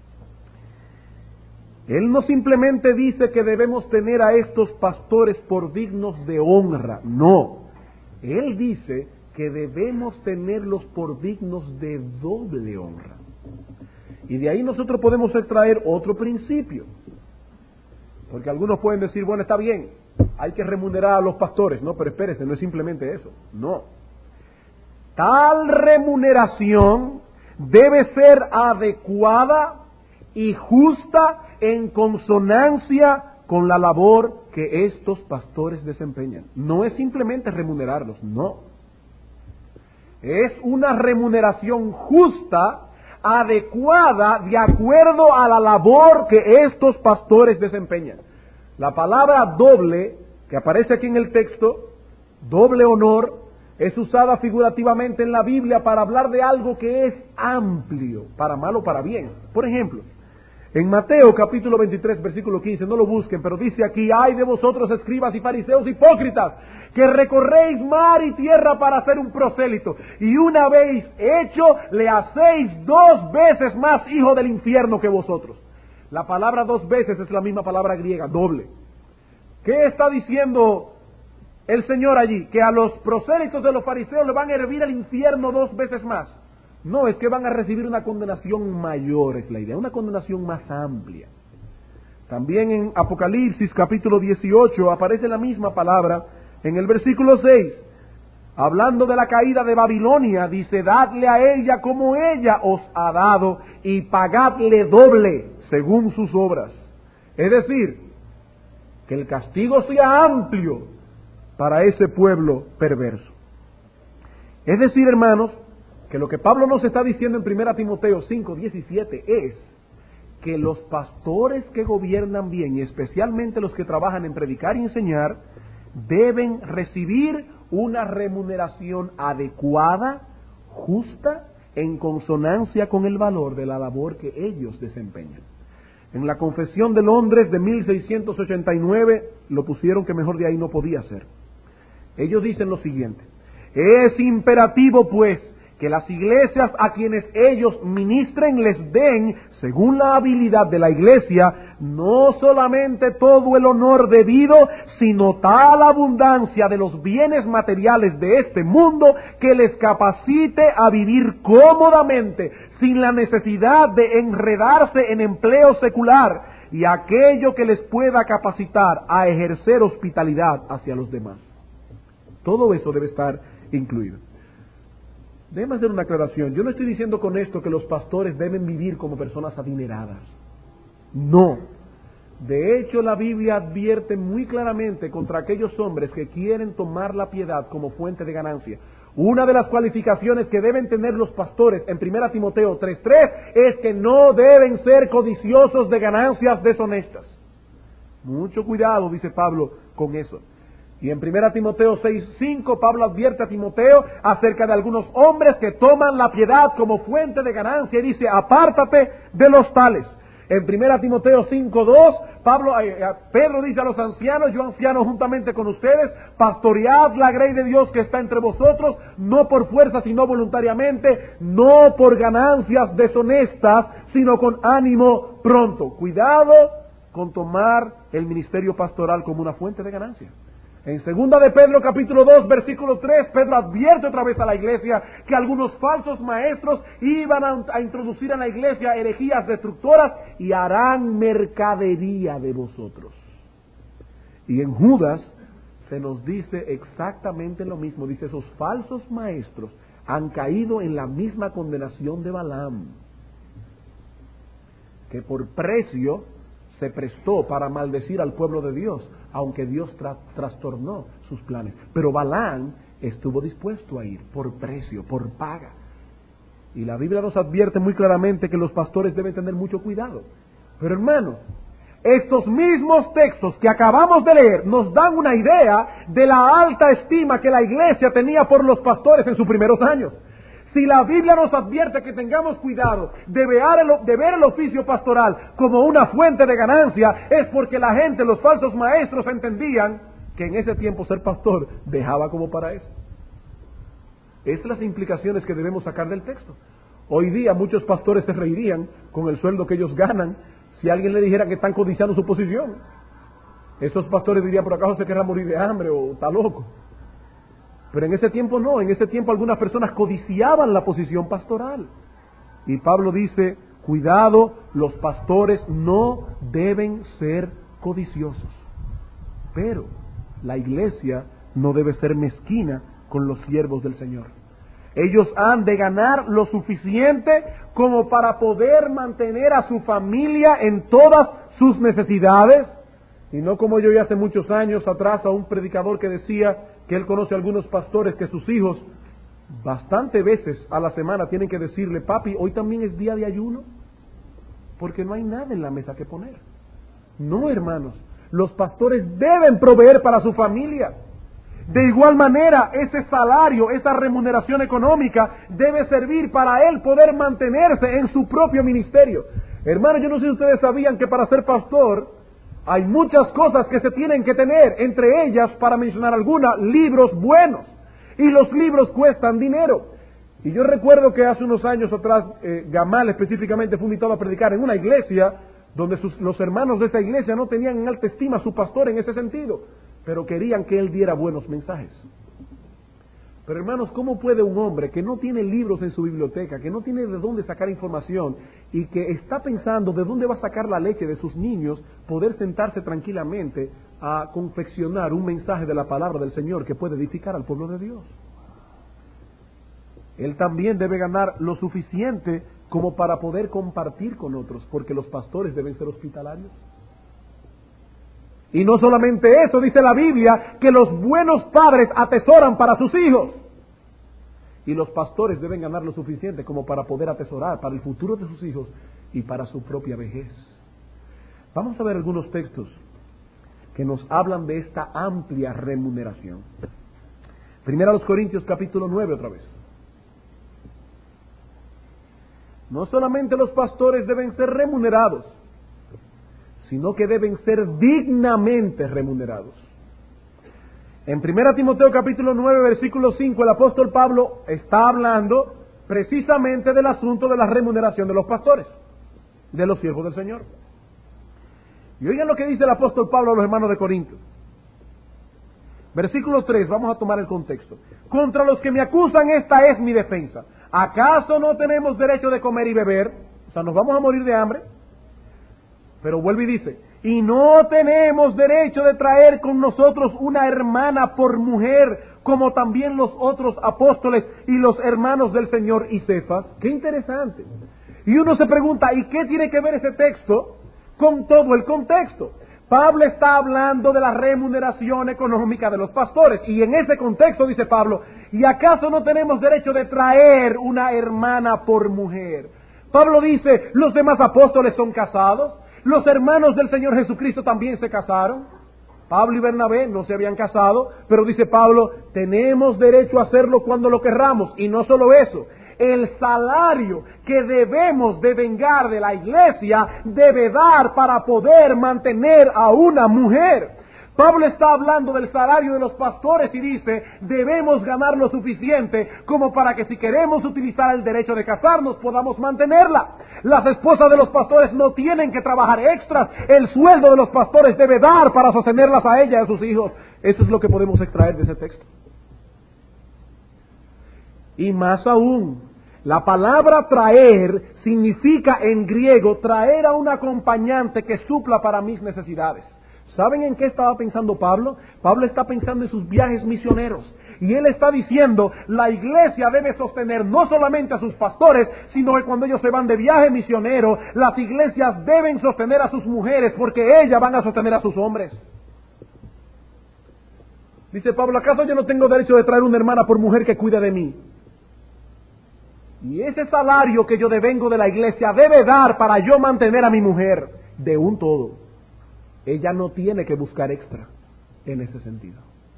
Él no simplemente dice que debemos tener a estos pastores por dignos de honra, no. Él dice que debemos tenerlos por dignos de doble honra. Y de ahí nosotros podemos extraer otro principio. Porque algunos pueden decir, bueno, está bien, hay que remunerar a los pastores. No, pero espérese, no es simplemente eso. No. Tal remuneración debe ser adecuada y justa en consonancia con la labor que estos pastores desempeñan. No es simplemente remunerarlos, no. Es una remuneración justa, adecuada, de acuerdo a la labor que estos pastores desempeñan. La palabra doble, que aparece aquí en el texto, doble honor, es usada figurativamente en la Biblia para hablar de algo que es amplio, para mal o para bien. Por ejemplo, en Mateo capítulo veintitrés, versículo quince, no lo busquen, pero dice aquí: ay de vosotros, escribas y fariseos hipócritas, que recorréis mar y tierra para hacer un prosélito, y una vez hecho, le hacéis dos veces más hijo del infierno que vosotros. La palabra dos veces es la misma palabra griega, doble. ¿Qué está diciendo el Señor allí? Que a los prosélitos de los fariseos le van a hervir el infierno dos veces más. No, es que van a recibir una condenación mayor, es la idea, una condenación más amplia. También en Apocalipsis capítulo dieciocho aparece la misma palabra en el versículo seis. Hablando de la caída de Babilonia, dice: dadle a ella como ella os ha dado y pagadle doble según sus obras. Es decir, que el castigo sea amplio para ese pueblo perverso. Es decir, hermanos, que lo que Pablo nos está diciendo en primera Timoteo cinco diecisiete es que los pastores que gobiernan bien, y especialmente los que trabajan en predicar y enseñar, deben recibir una remuneración adecuada, justa, en consonancia con el valor de la labor que ellos desempeñan. En la Confesión de Londres de mil seiscientos ochenta y nueve lo pusieron que mejor de ahí no podía ser. Ellos dicen lo siguiente: es imperativo, pues, que las iglesias a quienes ellos ministren les den, según la habilidad de la iglesia, no solamente todo el honor debido, sino tal abundancia de los bienes materiales de este mundo que les capacite a vivir cómodamente, sin la necesidad de enredarse en empleo secular, y aquello que les pueda capacitar a ejercer hospitalidad hacia los demás. Todo eso debe estar incluido. Déjame hacer una aclaración. Yo no estoy diciendo con esto que los pastores deben vivir como personas adineradas. No. De hecho, la Biblia advierte muy claramente contra aquellos hombres que quieren tomar la piedad como fuente de ganancia. Una de las cualificaciones que deben tener los pastores en primera Timoteo tres tres es que no deben ser codiciosos de ganancias deshonestas. Mucho cuidado, dice Pablo, con eso. Y en primera Timoteo seis cinco, Pablo advierte a Timoteo acerca de algunos hombres que toman la piedad como fuente de ganancia y dice, apártate de los tales. En primera Timoteo cinco dos, Pablo, eh, Pedro dice a los ancianos, yo anciano juntamente con ustedes, pastoread la grey de Dios que está entre vosotros, no por fuerza sino voluntariamente, no por ganancias deshonestas, sino con ánimo pronto. Cuidado con tomar el ministerio pastoral como una fuente de ganancia. En segunda de Pedro capítulo dos versículo tres, Pedro advierte otra vez a la iglesia que algunos falsos maestros iban a, a introducir en la iglesia herejías destructoras y harán mercadería de vosotros. Y en Judas se nos dice exactamente lo mismo, dice esos falsos maestros han caído en la misma condenación de Balaam, que por precio se prestó para maldecir al pueblo de Dios, aunque Dios tra- trastornó sus planes. Pero Balaam estuvo dispuesto a ir por precio, por paga. Y la Biblia nos advierte muy claramente que los pastores deben tener mucho cuidado. Pero hermanos, estos mismos textos que acabamos de leer nos dan una idea de la alta estima que la iglesia tenía por los pastores en sus primeros años. Si la Biblia nos advierte que tengamos cuidado de ver, el, de ver el oficio pastoral como una fuente de ganancia, es porque la gente, los falsos maestros, entendían que en ese tiempo ser pastor dejaba como para eso. Esas son las implicaciones que debemos sacar del texto. Hoy día muchos pastores se reirían con el sueldo que ellos ganan si alguien le dijera que están codiciando su posición. Esos pastores dirían, por acaso se querrá morir de hambre o está loco. Pero en ese tiempo no, en ese tiempo algunas personas codiciaban la posición pastoral. Y Pablo dice, cuidado, los pastores no deben ser codiciosos. Pero la iglesia no debe ser mezquina con los siervos del Señor. Ellos han de ganar lo suficiente como para poder mantener a su familia en todas sus necesidades. Y no como yo vi hace muchos años atrás a un predicador que decía que él conoce a algunos pastores que sus hijos bastante veces a la semana tienen que decirle, papi, hoy también es día de ayuno, porque no hay nada en la mesa que poner. No, hermanos, los pastores deben proveer para su familia. De igual manera, ese salario, esa remuneración económica debe servir para él poder mantenerse en su propio ministerio. Hermanos, yo no sé si ustedes sabían que para ser pastor hay muchas cosas que se tienen que tener, entre ellas, para mencionar algunas, libros buenos. Y los libros cuestan dinero. Y yo recuerdo que hace unos años atrás, eh, Gamal específicamente fue invitado a predicar en una iglesia donde sus, los hermanos de esa iglesia no tenían en alta estima a su pastor en ese sentido, pero querían que él diera buenos mensajes. Pero hermanos, ¿cómo puede un hombre que no tiene libros en su biblioteca, que no tiene de dónde sacar información y que está pensando de dónde va a sacar la leche de sus niños, poder sentarse tranquilamente a confeccionar un mensaje de la palabra del Señor que puede edificar al pueblo de Dios? Él también debe ganar lo suficiente como para poder compartir con otros, porque los pastores deben ser hospitalarios. Y no solamente eso, dice la Biblia, que los buenos padres atesoran para sus hijos. Y los pastores deben ganar lo suficiente como para poder atesorar para el futuro de sus hijos y para su propia vejez. Vamos a ver algunos textos que nos hablan de esta amplia remuneración. Primero a los Corintios capítulo nueve otra vez. No solamente los pastores deben ser remunerados, sino que deben ser dignamente remunerados. En primera Timoteo capítulo nueve versículo cinco, el apóstol Pablo está hablando precisamente del asunto de la remuneración de los pastores, de los siervos del Señor. Y oigan lo que dice el apóstol Pablo a los hermanos de Corinto. Versículo tres, vamos a tomar el contexto. Contra los que me acusan, esta es mi defensa. ¿Acaso no tenemos derecho de comer y beber? O sea, ¿nos vamos a morir de hambre? Pero vuelve y dice, y no tenemos derecho de traer con nosotros una hermana por mujer, como también los otros apóstoles y los hermanos del Señor y Cefas. ¡Qué interesante! Y uno se pregunta, ¿y qué tiene que ver ese texto con todo el contexto? Pablo está hablando de la remuneración económica de los pastores, y en ese contexto dice Pablo, ¿y acaso no tenemos derecho de traer una hermana por mujer? Pablo dice, ¿los demás apóstoles son casados? Los hermanos del Señor Jesucristo también se casaron. Pablo y Bernabé no se habían casado, pero dice Pablo, tenemos derecho a hacerlo cuando lo querramos. Y no solo eso, el salario que debemos de vengar de la iglesia debe dar para poder mantener a una mujer. Pablo está hablando del salario de los pastores y dice, debemos ganar lo suficiente como para que si queremos utilizar el derecho de casarnos podamos mantenerla. Las esposas de los pastores no tienen que trabajar extras, el sueldo de los pastores debe dar para sostenerlas a ella y a sus hijos. Eso es lo que podemos extraer de ese texto. Y más aún, la palabra traer significa en griego traer a un acompañante que supla para mis necesidades. ¿Saben en qué estaba pensando Pablo? Pablo está pensando en sus viajes misioneros. Y él está diciendo, la iglesia debe sostener no solamente a sus pastores, sino que cuando ellos se van de viaje misionero, las iglesias deben sostener a sus mujeres, porque ellas van a sostener a sus hombres. Dice Pablo, ¿acaso yo no tengo derecho de traer una hermana por mujer que cuida de mí? Y ese salario que yo devengo de la iglesia debe dar para yo mantener a mi mujer de un todo. Ella no tiene que buscar extra en ese sentido.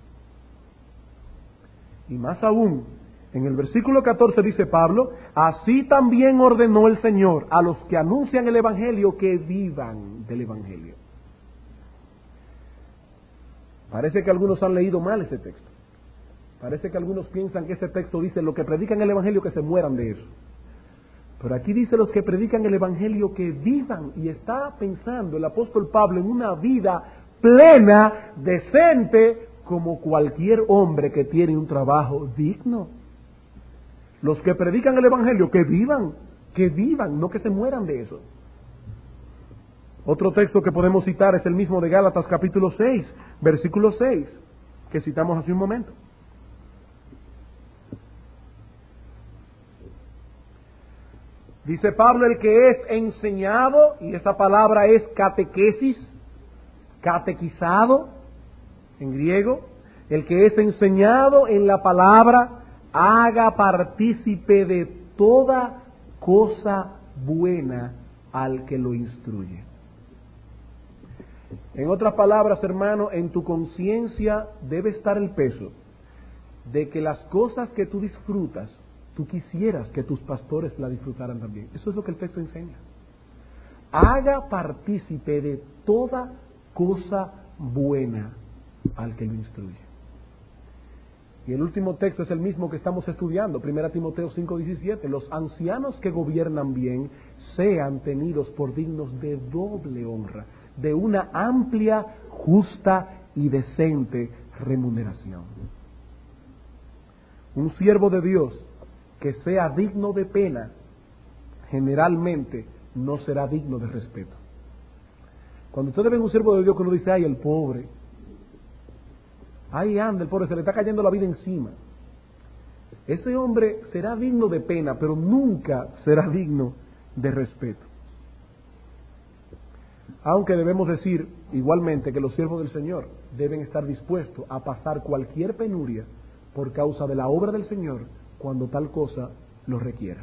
Y más aún, en el versículo catorce dice Pablo, así también ordenó el Señor a los que anuncian el Evangelio que vivan del Evangelio. Parece que algunos han leído mal ese texto. Parece que algunos piensan que ese texto dice, los que predican el Evangelio que se mueran de eso. Pero aquí dice los que predican el Evangelio que vivan, y está pensando el apóstol Pablo en una vida plena, decente, como cualquier hombre que tiene un trabajo digno. Los que predican el Evangelio que vivan, que vivan, no que se mueran de eso. Otro texto que podemos citar es el mismo de Gálatas capítulo seis, versículo seis, que citamos hace un momento. Dice Pablo, el que es enseñado, y esa palabra es catequesis, catequizado, en griego, el que es enseñado en la palabra, haga partícipe de toda cosa buena al que lo instruye. En otras palabras, hermano, en tu conciencia debe estar el peso de que las cosas que tú disfrutas, tú quisieras que tus pastores la disfrutaran también. Eso es lo que el texto enseña. Haga partícipe de toda cosa buena al que lo instruye. Y el último texto es el mismo que estamos estudiando, primera Timoteo cinco diecisiete. Los ancianos que gobiernan bien sean tenidos por dignos de doble honra, de una amplia, justa y decente remuneración. Un siervo de Dios que sea digno de pena, generalmente no será digno de respeto. Cuando ustedes ven un siervo de Dios que uno dice, ay, el pobre, ay, anda, el pobre, se le está cayendo la vida encima, ese hombre será digno de pena, pero nunca será digno de respeto. Aunque debemos decir igualmente que los siervos del Señor deben estar dispuestos a pasar cualquier penuria por causa de la obra del Señor, cuando tal cosa lo requiera.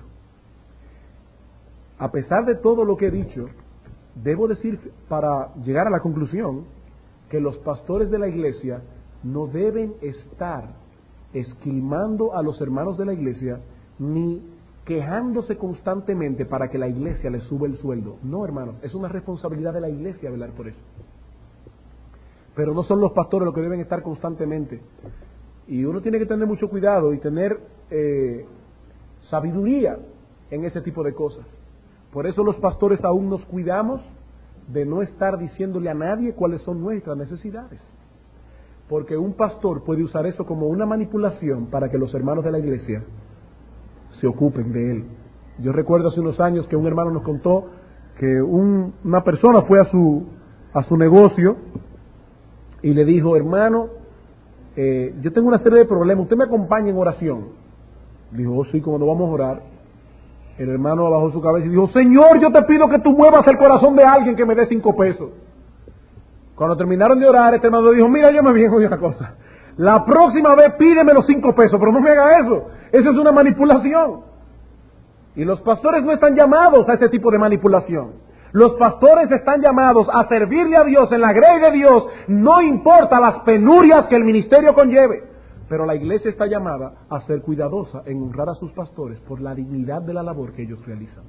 A pesar de todo lo que he dicho, debo decir, para llegar a la conclusión, que los pastores de la iglesia no deben estar esquilmando a los hermanos de la iglesia, ni quejándose constantemente para que la iglesia les suba el sueldo. No, hermanos, es una responsabilidad de la iglesia velar por eso. Pero no son los pastores los que deben estar constantemente. Y uno tiene que tener mucho cuidado y tener eh, sabiduría en ese tipo de cosas. Por eso los pastores aún nos cuidamos de no estar diciéndole a nadie cuáles son nuestras necesidades. Porque un pastor puede usar eso como una manipulación para que los hermanos de la iglesia se ocupen de él. Yo recuerdo hace unos años que un hermano nos contó que un, una persona fue a su, a su negocio y le dijo, hermano, Eh, yo tengo una serie de problemas, usted me acompaña en oración. Dijo, oh sí, cuando vamos a orar. El hermano bajó su cabeza y dijo, Señor, yo te pido que tú muevas el corazón de alguien que me dé cinco pesos. Cuando terminaron de orar, este hermano dijo, mira, yo me vengo de una cosa, la próxima vez pídeme los cinco pesos, pero no me haga eso, eso es una manipulación. Y los pastores no están llamados a este tipo de manipulación. Los pastores están llamados a servirle a Dios en la grey de Dios, no importa las penurias que el ministerio conlleve. Pero la iglesia está llamada a ser cuidadosa en honrar a sus pastores por la dignidad de la labor que ellos realizan.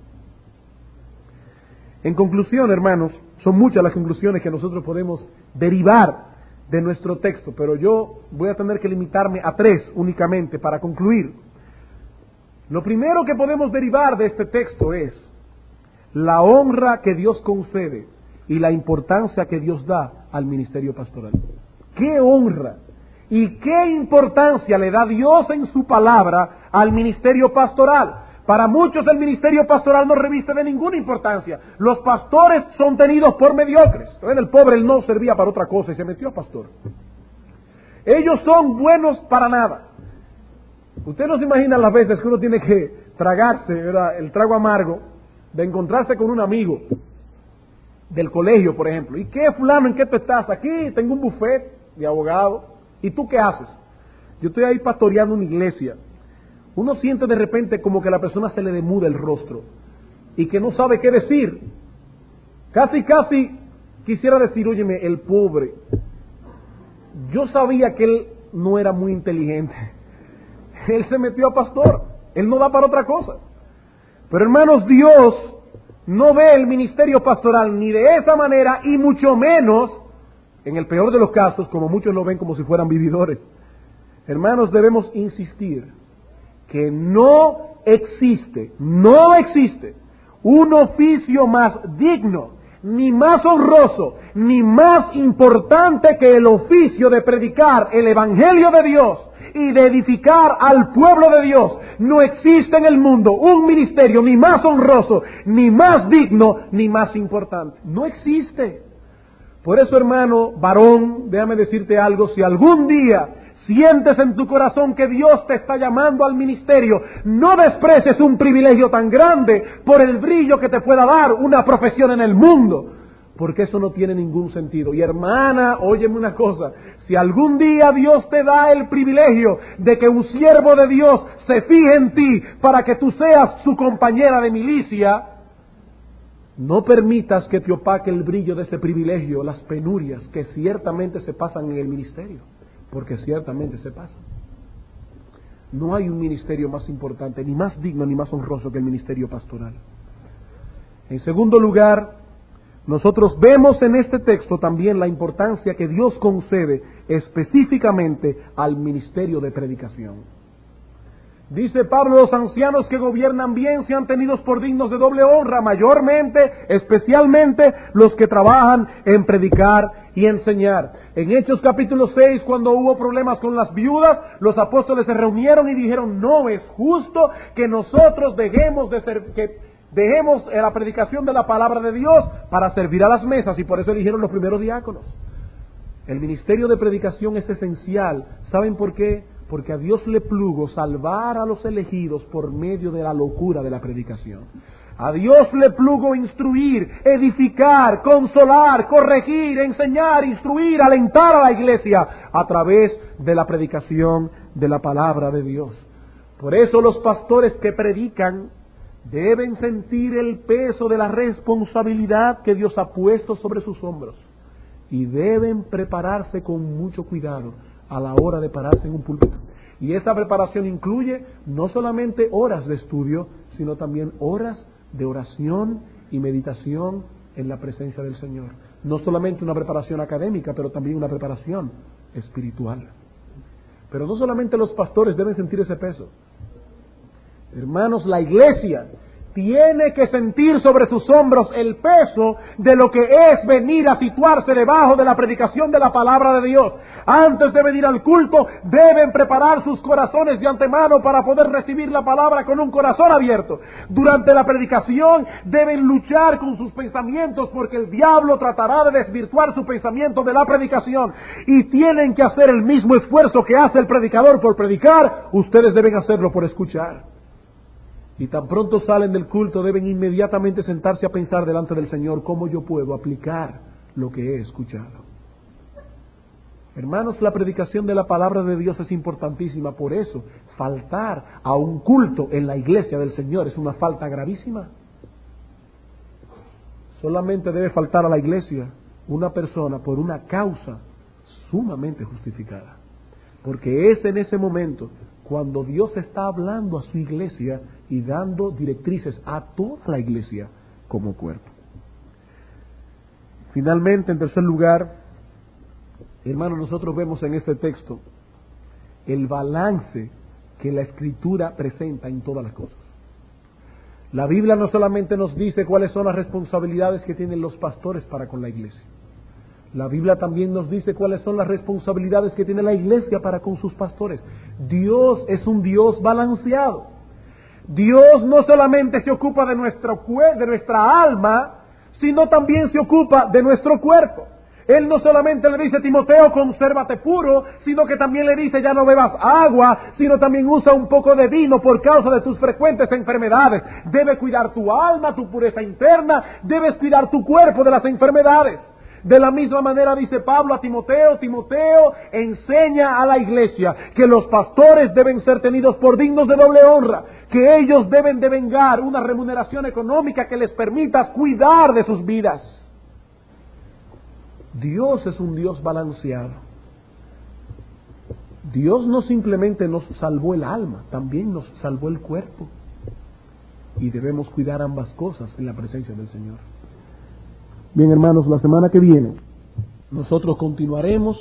En conclusión, hermanos, son muchas las conclusiones que nosotros podemos derivar de nuestro texto, pero yo voy a tener que limitarme a tres únicamente para concluir. Lo primero que podemos derivar de este texto es la honra que Dios concede y la importancia que Dios da al ministerio pastoral. ¡Qué honra y qué importancia le da Dios en su palabra al ministerio pastoral! Para muchos el ministerio pastoral no reviste de ninguna importancia. Los pastores son tenidos por mediocres. El pobre él no servía para otra cosa y se metió a pastor. Ellos son buenos para nada. Usted no se imagina las veces que uno tiene que tragarse, ¿verdad?, el trago amargo de encontrarse con un amigo del colegio, por ejemplo. ¿Y qué, fulano, en qué tú estás? Aquí tengo un buffet de abogado. ¿Y tú qué haces? Yo estoy ahí pastoreando una iglesia. Uno siente de repente como que a la persona se le demuda el rostro y que no sabe qué decir. Casi, casi quisiera decir, óyeme, el pobre. Yo sabía que él no era muy inteligente. Él se metió a pastor. Él no da para otra cosa. Pero hermanos, Dios no ve el ministerio pastoral ni de esa manera y mucho menos, en el peor de los casos, como muchos lo ven como si fueran vividores. Hermanos, debemos insistir que no existe, no existe un oficio más digno, ni más honroso, ni más importante que el oficio de predicar el Evangelio de Dios y de edificar al pueblo de Dios. No existe en el mundo un ministerio ni más honroso, ni más digno, ni más importante. No existe. Por eso, hermano, varón, déjame decirte algo, si algún día sientes en tu corazón que Dios te está llamando al ministerio, no desprecies un privilegio tan grande por el brillo que te pueda dar una profesión en el mundo, porque eso no tiene ningún sentido. Y hermana, óyeme una cosa, si algún día Dios te da el privilegio de que un siervo de Dios se fije en ti para que tú seas su compañera de milicia, no permitas que te opaque el brillo de ese privilegio, las penurias que ciertamente se pasan en el ministerio. Porque ciertamente se pasa. No hay un ministerio más importante, ni más digno, ni más honroso que el ministerio pastoral. En segundo lugar, nosotros vemos en este texto también la importancia que Dios concede específicamente al ministerio de predicación. Dice Pablo, los ancianos que gobiernan bien sean tenidos por dignos de doble honra, mayormente, especialmente los que trabajan en predicar y enseñar. En Hechos capítulo seis, cuando hubo problemas con las viudas, los apóstoles se reunieron y dijeron, no es justo que nosotros dejemos de ser, que dejemos la predicación de la palabra de Dios para servir a las mesas, y por eso eligieron los primeros diáconos. El ministerio de predicación es esencial. ¿Saben por qué? Porque a Dios le plugo salvar a los elegidos por medio de la locura de la predicación. A Dios le plugo instruir, edificar, consolar, corregir, enseñar, instruir, alentar a la iglesia a través de la predicación de la palabra de Dios. Por eso los pastores que predican deben sentir el peso de la responsabilidad que Dios ha puesto sobre sus hombros y deben prepararse con mucho cuidado a la hora de pararse en un púlpito. Y esa preparación incluye no solamente horas de estudio, sino también horas de oración y meditación en la presencia del Señor. No solamente una preparación académica, pero también una preparación espiritual. Pero no solamente los pastores deben sentir ese peso. Hermanos, la iglesia tiene que sentir sobre sus hombros el peso de lo que es venir a situarse debajo de la predicación de la palabra de Dios. Antes de venir al culto, deben preparar sus corazones de antemano para poder recibir la palabra con un corazón abierto. Durante la predicación, deben luchar con sus pensamientos, porque el diablo tratará de desvirtuar su pensamiento de la predicación. Y tienen que hacer el mismo esfuerzo que hace el predicador por predicar, ustedes deben hacerlo por escuchar. Y tan pronto salen del culto, deben inmediatamente sentarse a pensar delante del Señor cómo yo puedo aplicar lo que he escuchado. Hermanos, la predicación de la palabra de Dios es importantísima. Por eso, faltar a un culto en la iglesia del Señor es una falta gravísima. Es solamente debe faltar a la iglesia una persona por una causa sumamente justificada. Porque es en ese momento cuando Dios está hablando a su iglesia y dando directrices a toda la iglesia como cuerpo. Finalmente, en tercer lugar, hermanos, nosotros vemos en este texto el balance que la Escritura presenta en todas las cosas. La Biblia no solamente nos dice cuáles son las responsabilidades que tienen los pastores para con la iglesia. La Biblia también nos dice cuáles son las responsabilidades que tiene la iglesia para con sus pastores. Dios es un Dios balanceado. Dios no solamente se ocupa de, nuestro, de nuestra alma, sino también se ocupa de nuestro cuerpo. Él no solamente le dice, Timoteo, consérvate puro, sino que también le dice, ya no bebas agua, sino también usa un poco de vino por causa de tus frecuentes enfermedades. Debes cuidar tu alma, tu pureza interna, debes cuidar tu cuerpo de las enfermedades. De la misma manera dice Pablo a Timoteo, Timoteo, enseña a la iglesia que los pastores deben ser tenidos por dignos de doble honra, que ellos deben devengar una remuneración económica que les permita cuidar de sus vidas. Dios es un Dios balanceado. Dios no simplemente nos salvó el alma, también nos salvó el cuerpo. Y debemos cuidar ambas cosas en la presencia del Señor. Bien, hermanos, la semana que viene nosotros continuaremos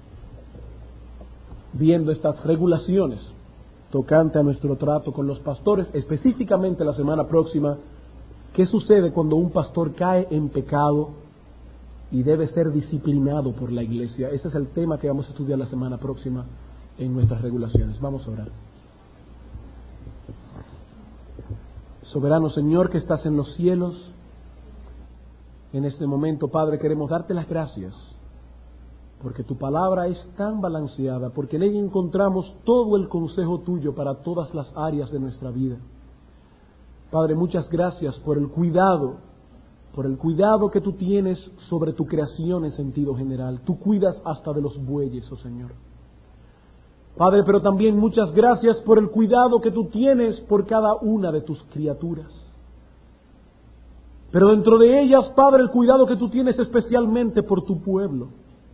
viendo estas regulaciones tocante a nuestro trato con los pastores, específicamente la semana próxima, qué sucede cuando un pastor cae en pecado y debe ser disciplinado por la iglesia. Ese es el tema que vamos a estudiar la semana próxima en nuestras regulaciones. Vamos a orar. Soberano Señor que estás en los cielos, en este momento, Padre, queremos darte las gracias, porque tu palabra es tan balanceada, porque en ella encontramos todo el consejo tuyo para todas las áreas de nuestra vida. Padre, muchas gracias por el cuidado, por el cuidado que tú tienes sobre tu creación en sentido general. Tú cuidas hasta de los bueyes, oh Señor. Padre, pero también muchas gracias por el cuidado que tú tienes por cada una de tus criaturas. Pero dentro de ellas, Padre, el cuidado que tú tienes especialmente por tu pueblo.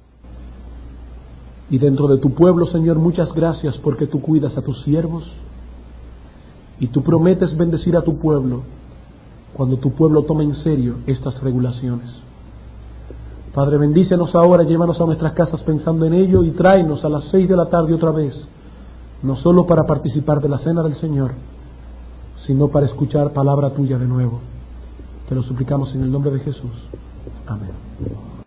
Y dentro de tu pueblo, Señor, muchas gracias porque tú cuidas a tus siervos y tú prometes bendecir a tu pueblo cuando tu pueblo tome en serio estas regulaciones. Padre, bendícenos ahora, llévanos a nuestras casas pensando en ello y tráenos a las seis de la tarde otra vez, no solo para participar de la cena del Señor, sino para escuchar palabra tuya de nuevo. Te lo suplicamos en el nombre de Jesús. Amén.